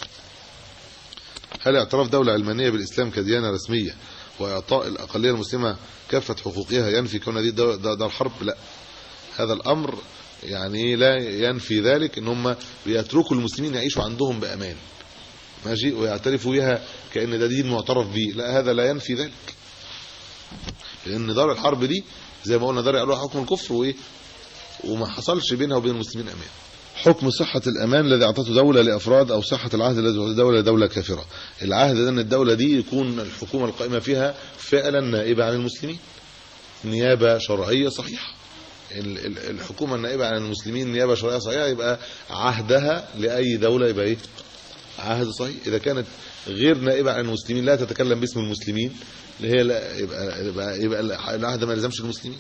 هل اعتراف دولة علمانية بالإسلام كديانة رسمية وإعطاء الأقلية المسلمة كافة حقوقها ينفي كون هذه دار حرب؟ لا، هذا الأمر يعني لا ينفي ذلك ان هم بيتركوا المسلمين يعيشوا عندهم بأمان ماشي ويعترفوا بها كأن ده دين معترف به. لا، هذا لا ينفي ذلك، لأن دار الحرب دي زي ما قلنا دار يعلوها حكم الكفر وإيه وما حصلش بينها وبين المسلمين أمان. حكم صحة الأمان الذي أعطته دولة لأفراد أو صحة العهد الذي أعطته دولة لدولة كافرة. العهد ده أن الدولة دي يكون الحكومة القائمة فيها فعلا نائبة عن المسلمين نيابة شرعية صحيحة. الحكومة النائبة عن المسلمين نيابة شرعية صحيحة يبقى عهدها لأي دولة يبقى إيه؟ عهد صحيح. إذا كانت غير نائبة عن المسلمين لا تتكلم باسم المسلمين اللي هي لا يبقى يبقى, يبقى العهد ما يلزمش المسلمين.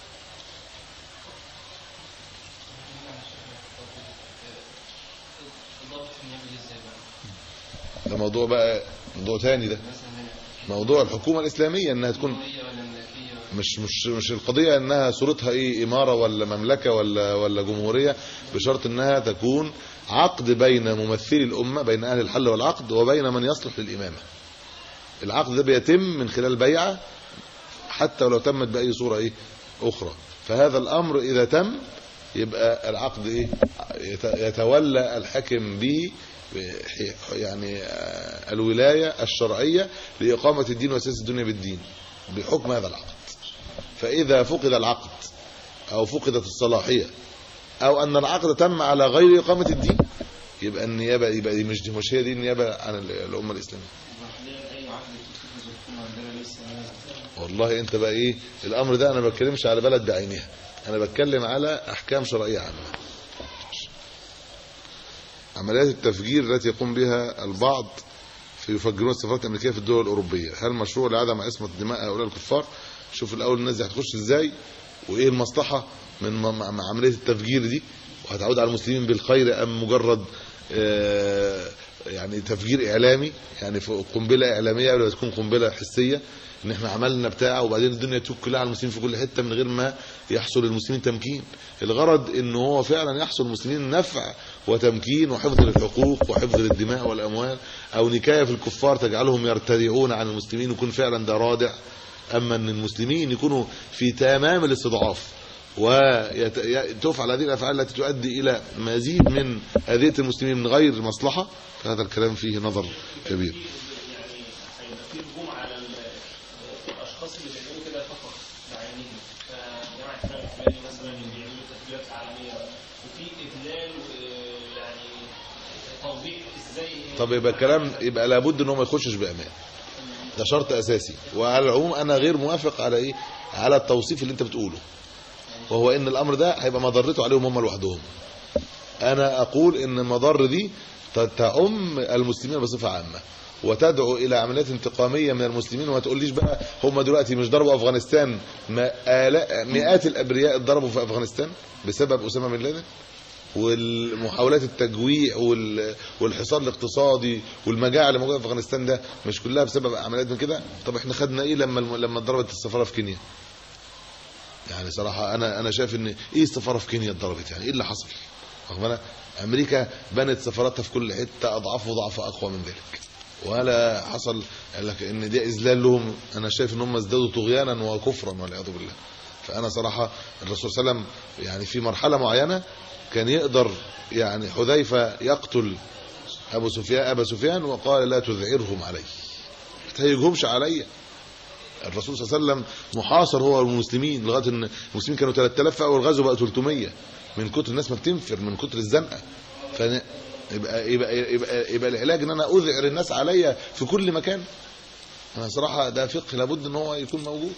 ده موضوع بقى موضوع ثاني. ده موضوع الحكومة الإسلامية انها تكون مش مش مش القضية انها صورتها ايه إمارة ولا مملكة ولا ولا جمهورية، بشرط انها تكون عقد بين ممثلي الأمة بين أهل الحل والعقد وبين من يصلح للإمامة. العقد ده بيتم من خلال بيعة حتى ولو تمت بأي صورة ايه أخرى. فهذا الأمر إذا تم يبقى العقد ايه يتولى الحاكم به يعني الولاية الشرعية لإقامة الدين وسياسة الدنيا بالدين بحكم هذا العقد. فإذا فقد العقد أو فقدت الصلاحية أو أن العقد تم على غير إقامة الدين يبقى النيابة يبقى دي مش دي مش هي دي النيابة عن الأمة الإسلامية. والله أنت بقى إيه الأمر ده أنا ما بتكلمش على بلد بعينها، أنا بتكلم على أحكام شرعية عامة. عمليات التفجير التي يقوم بها البعض فيفجرون السفارات الامريكيه في الدول الاوروبيه، هل مشروع لعدم عصمه دماء هؤلاء الكفار؟ شوف الاول الناس دي هتخش ازاي وايه المصلحه من عمليه التفجير دي، وهتعود على المسلمين بالخير ام مجرد يعني تفجير اعلامي، يعني قنبله اعلاميه ولا تكون قنبله حسيه، ان احنا عملنا بتاع وبعدين الدنيا تشك كلها على المسلمين في كل حته من غير ما يحصل للمسلمين تمكين. الغرض ان هو فعلا يحصل للمسلمين نفع وتمكين وحفظ للحقوق وحفظ للدماء والاموال، او نكايه في الكفار تجعلهم يرتدعون عن المسلمين ويكون فعلا ده رادع. اما ان المسلمين يكونوا في تمام الاستضعاف وتفعل هذه الافعال التي تؤدي الى مزيد من اذيه المسلمين من غير مصلحه، فهذا الكلام فيه نظر كبير. يعني هيبقى في هجوم على الاشخاص اللي بيعملوا كده فقط بعينهم، فجماعه الفلاني الفلاني مثلا اللي بيعملوا تفجيرات عالميه، وفي اذلال يعني توضيح ازاي. طب يبقى الكلام يبقى لابد ان هو ما يخشش بامان، ده شرط اساسي. وعلى العموم انا غير موافق على ايه، على التوصيف اللي انت بتقوله، وهو ان الامر ده هيبقى مضرته عليهم هم لوحدهم. انا اقول ان المضار دي تعم المسلمين بصفه عامه وتدعو الى عمليات انتقاميه من المسلمين. وما تقوليش بقى هم دلوقتي مش ضربوا افغانستان، مئات الابرياء اتضربوا في افغانستان بسبب اسامه بن لادن، والمحاولات التجويع والحصار الاقتصادي والمجاعه اللي موجوده في افغانستان ده مش كلها بسبب عمليات من كده. طب احنا خدنا ايه لما لما اتضربت السفاره في كينيا؟ يعني صراحه انا انا شايف ان ايه السفاره في كينيا اتضربت، يعني ايه اللي حصل؟ رغم امريكا بنت سفاراتها في كل حته اضعاف وضعف اقوى من ذلك، ولا حصل لك ان ده اذلال لهم. انا شايف ان هم ازدادوا طغيانا وكفرا والعياذ بالله. فانا صراحه الرسول صلى الله عليه وسلم يعني في مرحله معينه كان يقدر يعني حذيفه يقتل ابو سفيان ابا سفيان وقال لا تذعرهم علي، ما تهيجهمش عليا. الرسول صلى الله عليه وسلم محاصر هو والمسلمين لغايه ان المسلمين كانوا ثلاثة آلاف اول غزو بقى ثلاثمية من كتر الناس ما بتنفر من كتر الزنقه. فيبقى يبقى يبقى, يبقى, يبقى العلاج ان انا اذعر الناس عليا في كل مكان. انا صراحه ده فقه لابد ان هو يكون موجود.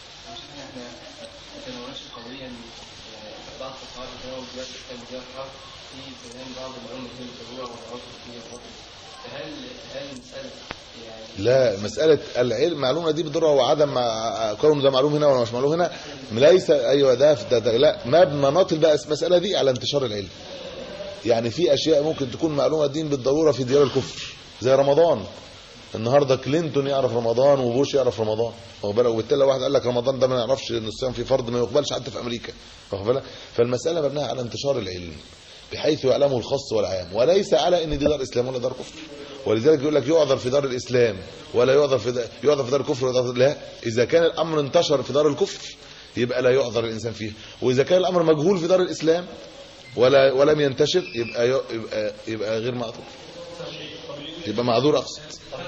بعض الصحابه كانوا بيجوا في الحرب في زمان بعض العلماء كانوا بيقولوا وعرفوا فيه. فهل هل مساله يعني لا مساله العلم المعلومه دي بالضروره وعدم كونه ده معلوم هنا ولا مش معلوم هنا ليس ايوه ده, ده, ده لا ما بمناط بقى المساله دي على انتشار العلم. يعني في اشياء ممكن تكون معلومه دين بالضروره في ديار الكفر زي رمضان. النهارده كلينتون يعرف رمضان وبوش يعرف رمضان، واخد بالك؟ وبالتالي واحد قال لك رمضان ده ما يعرفش ان الصيام فيه فرض ما يقبلش حتى في امريكا، واخد بالك؟ فالمساله مبنيه على انتشار العلم بحيث يعلمه الخاص والعام، وليس على ان دي دار اسلام ولا دار كفر. ولذلك يقول لك يعذر في دار الاسلام ولا يعذر في دار يعذر في دار الكفر ولا لا. اذا كان الامر انتشر في دار الكفر يبقى لا يعذر الانسان فيه، واذا كان الامر مجهول في دار الاسلام ولا ولم ينتشر يبقى يبقى يبقى غير معذور، يبقى معذور اقصد.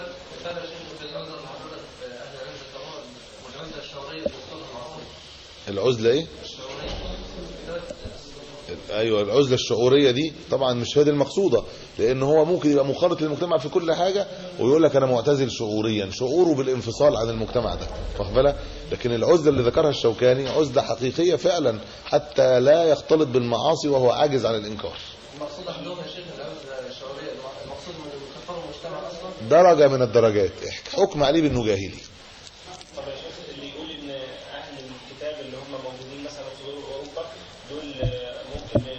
العزله ايه؟ ايوه العزله الشعوريه دي طبعا مش هي دي المقصوده، لان هو ممكن يبقى مخالط للمجتمع في كل حاجه ويقول لك انا معتزل شعوريا، شعوره بالانفصال عن المجتمع ده، واخد بالك؟ لكن العزله اللي ذكرها الشوكاني عزله حقيقيه فعلا حتى لا يختلط بالمعاصي وهو عاجز عن الانكار. المقصود عندهم يا شيخ العزله الشعوريه المقصود من كفار المجتمع اصلا درجه من الدرجات حكم عليه بانه جاهلي. طب يا شيخ اللي يقول ان اهل الكتاب اللي هم موجودين مثلا في اوروبا دول ممكن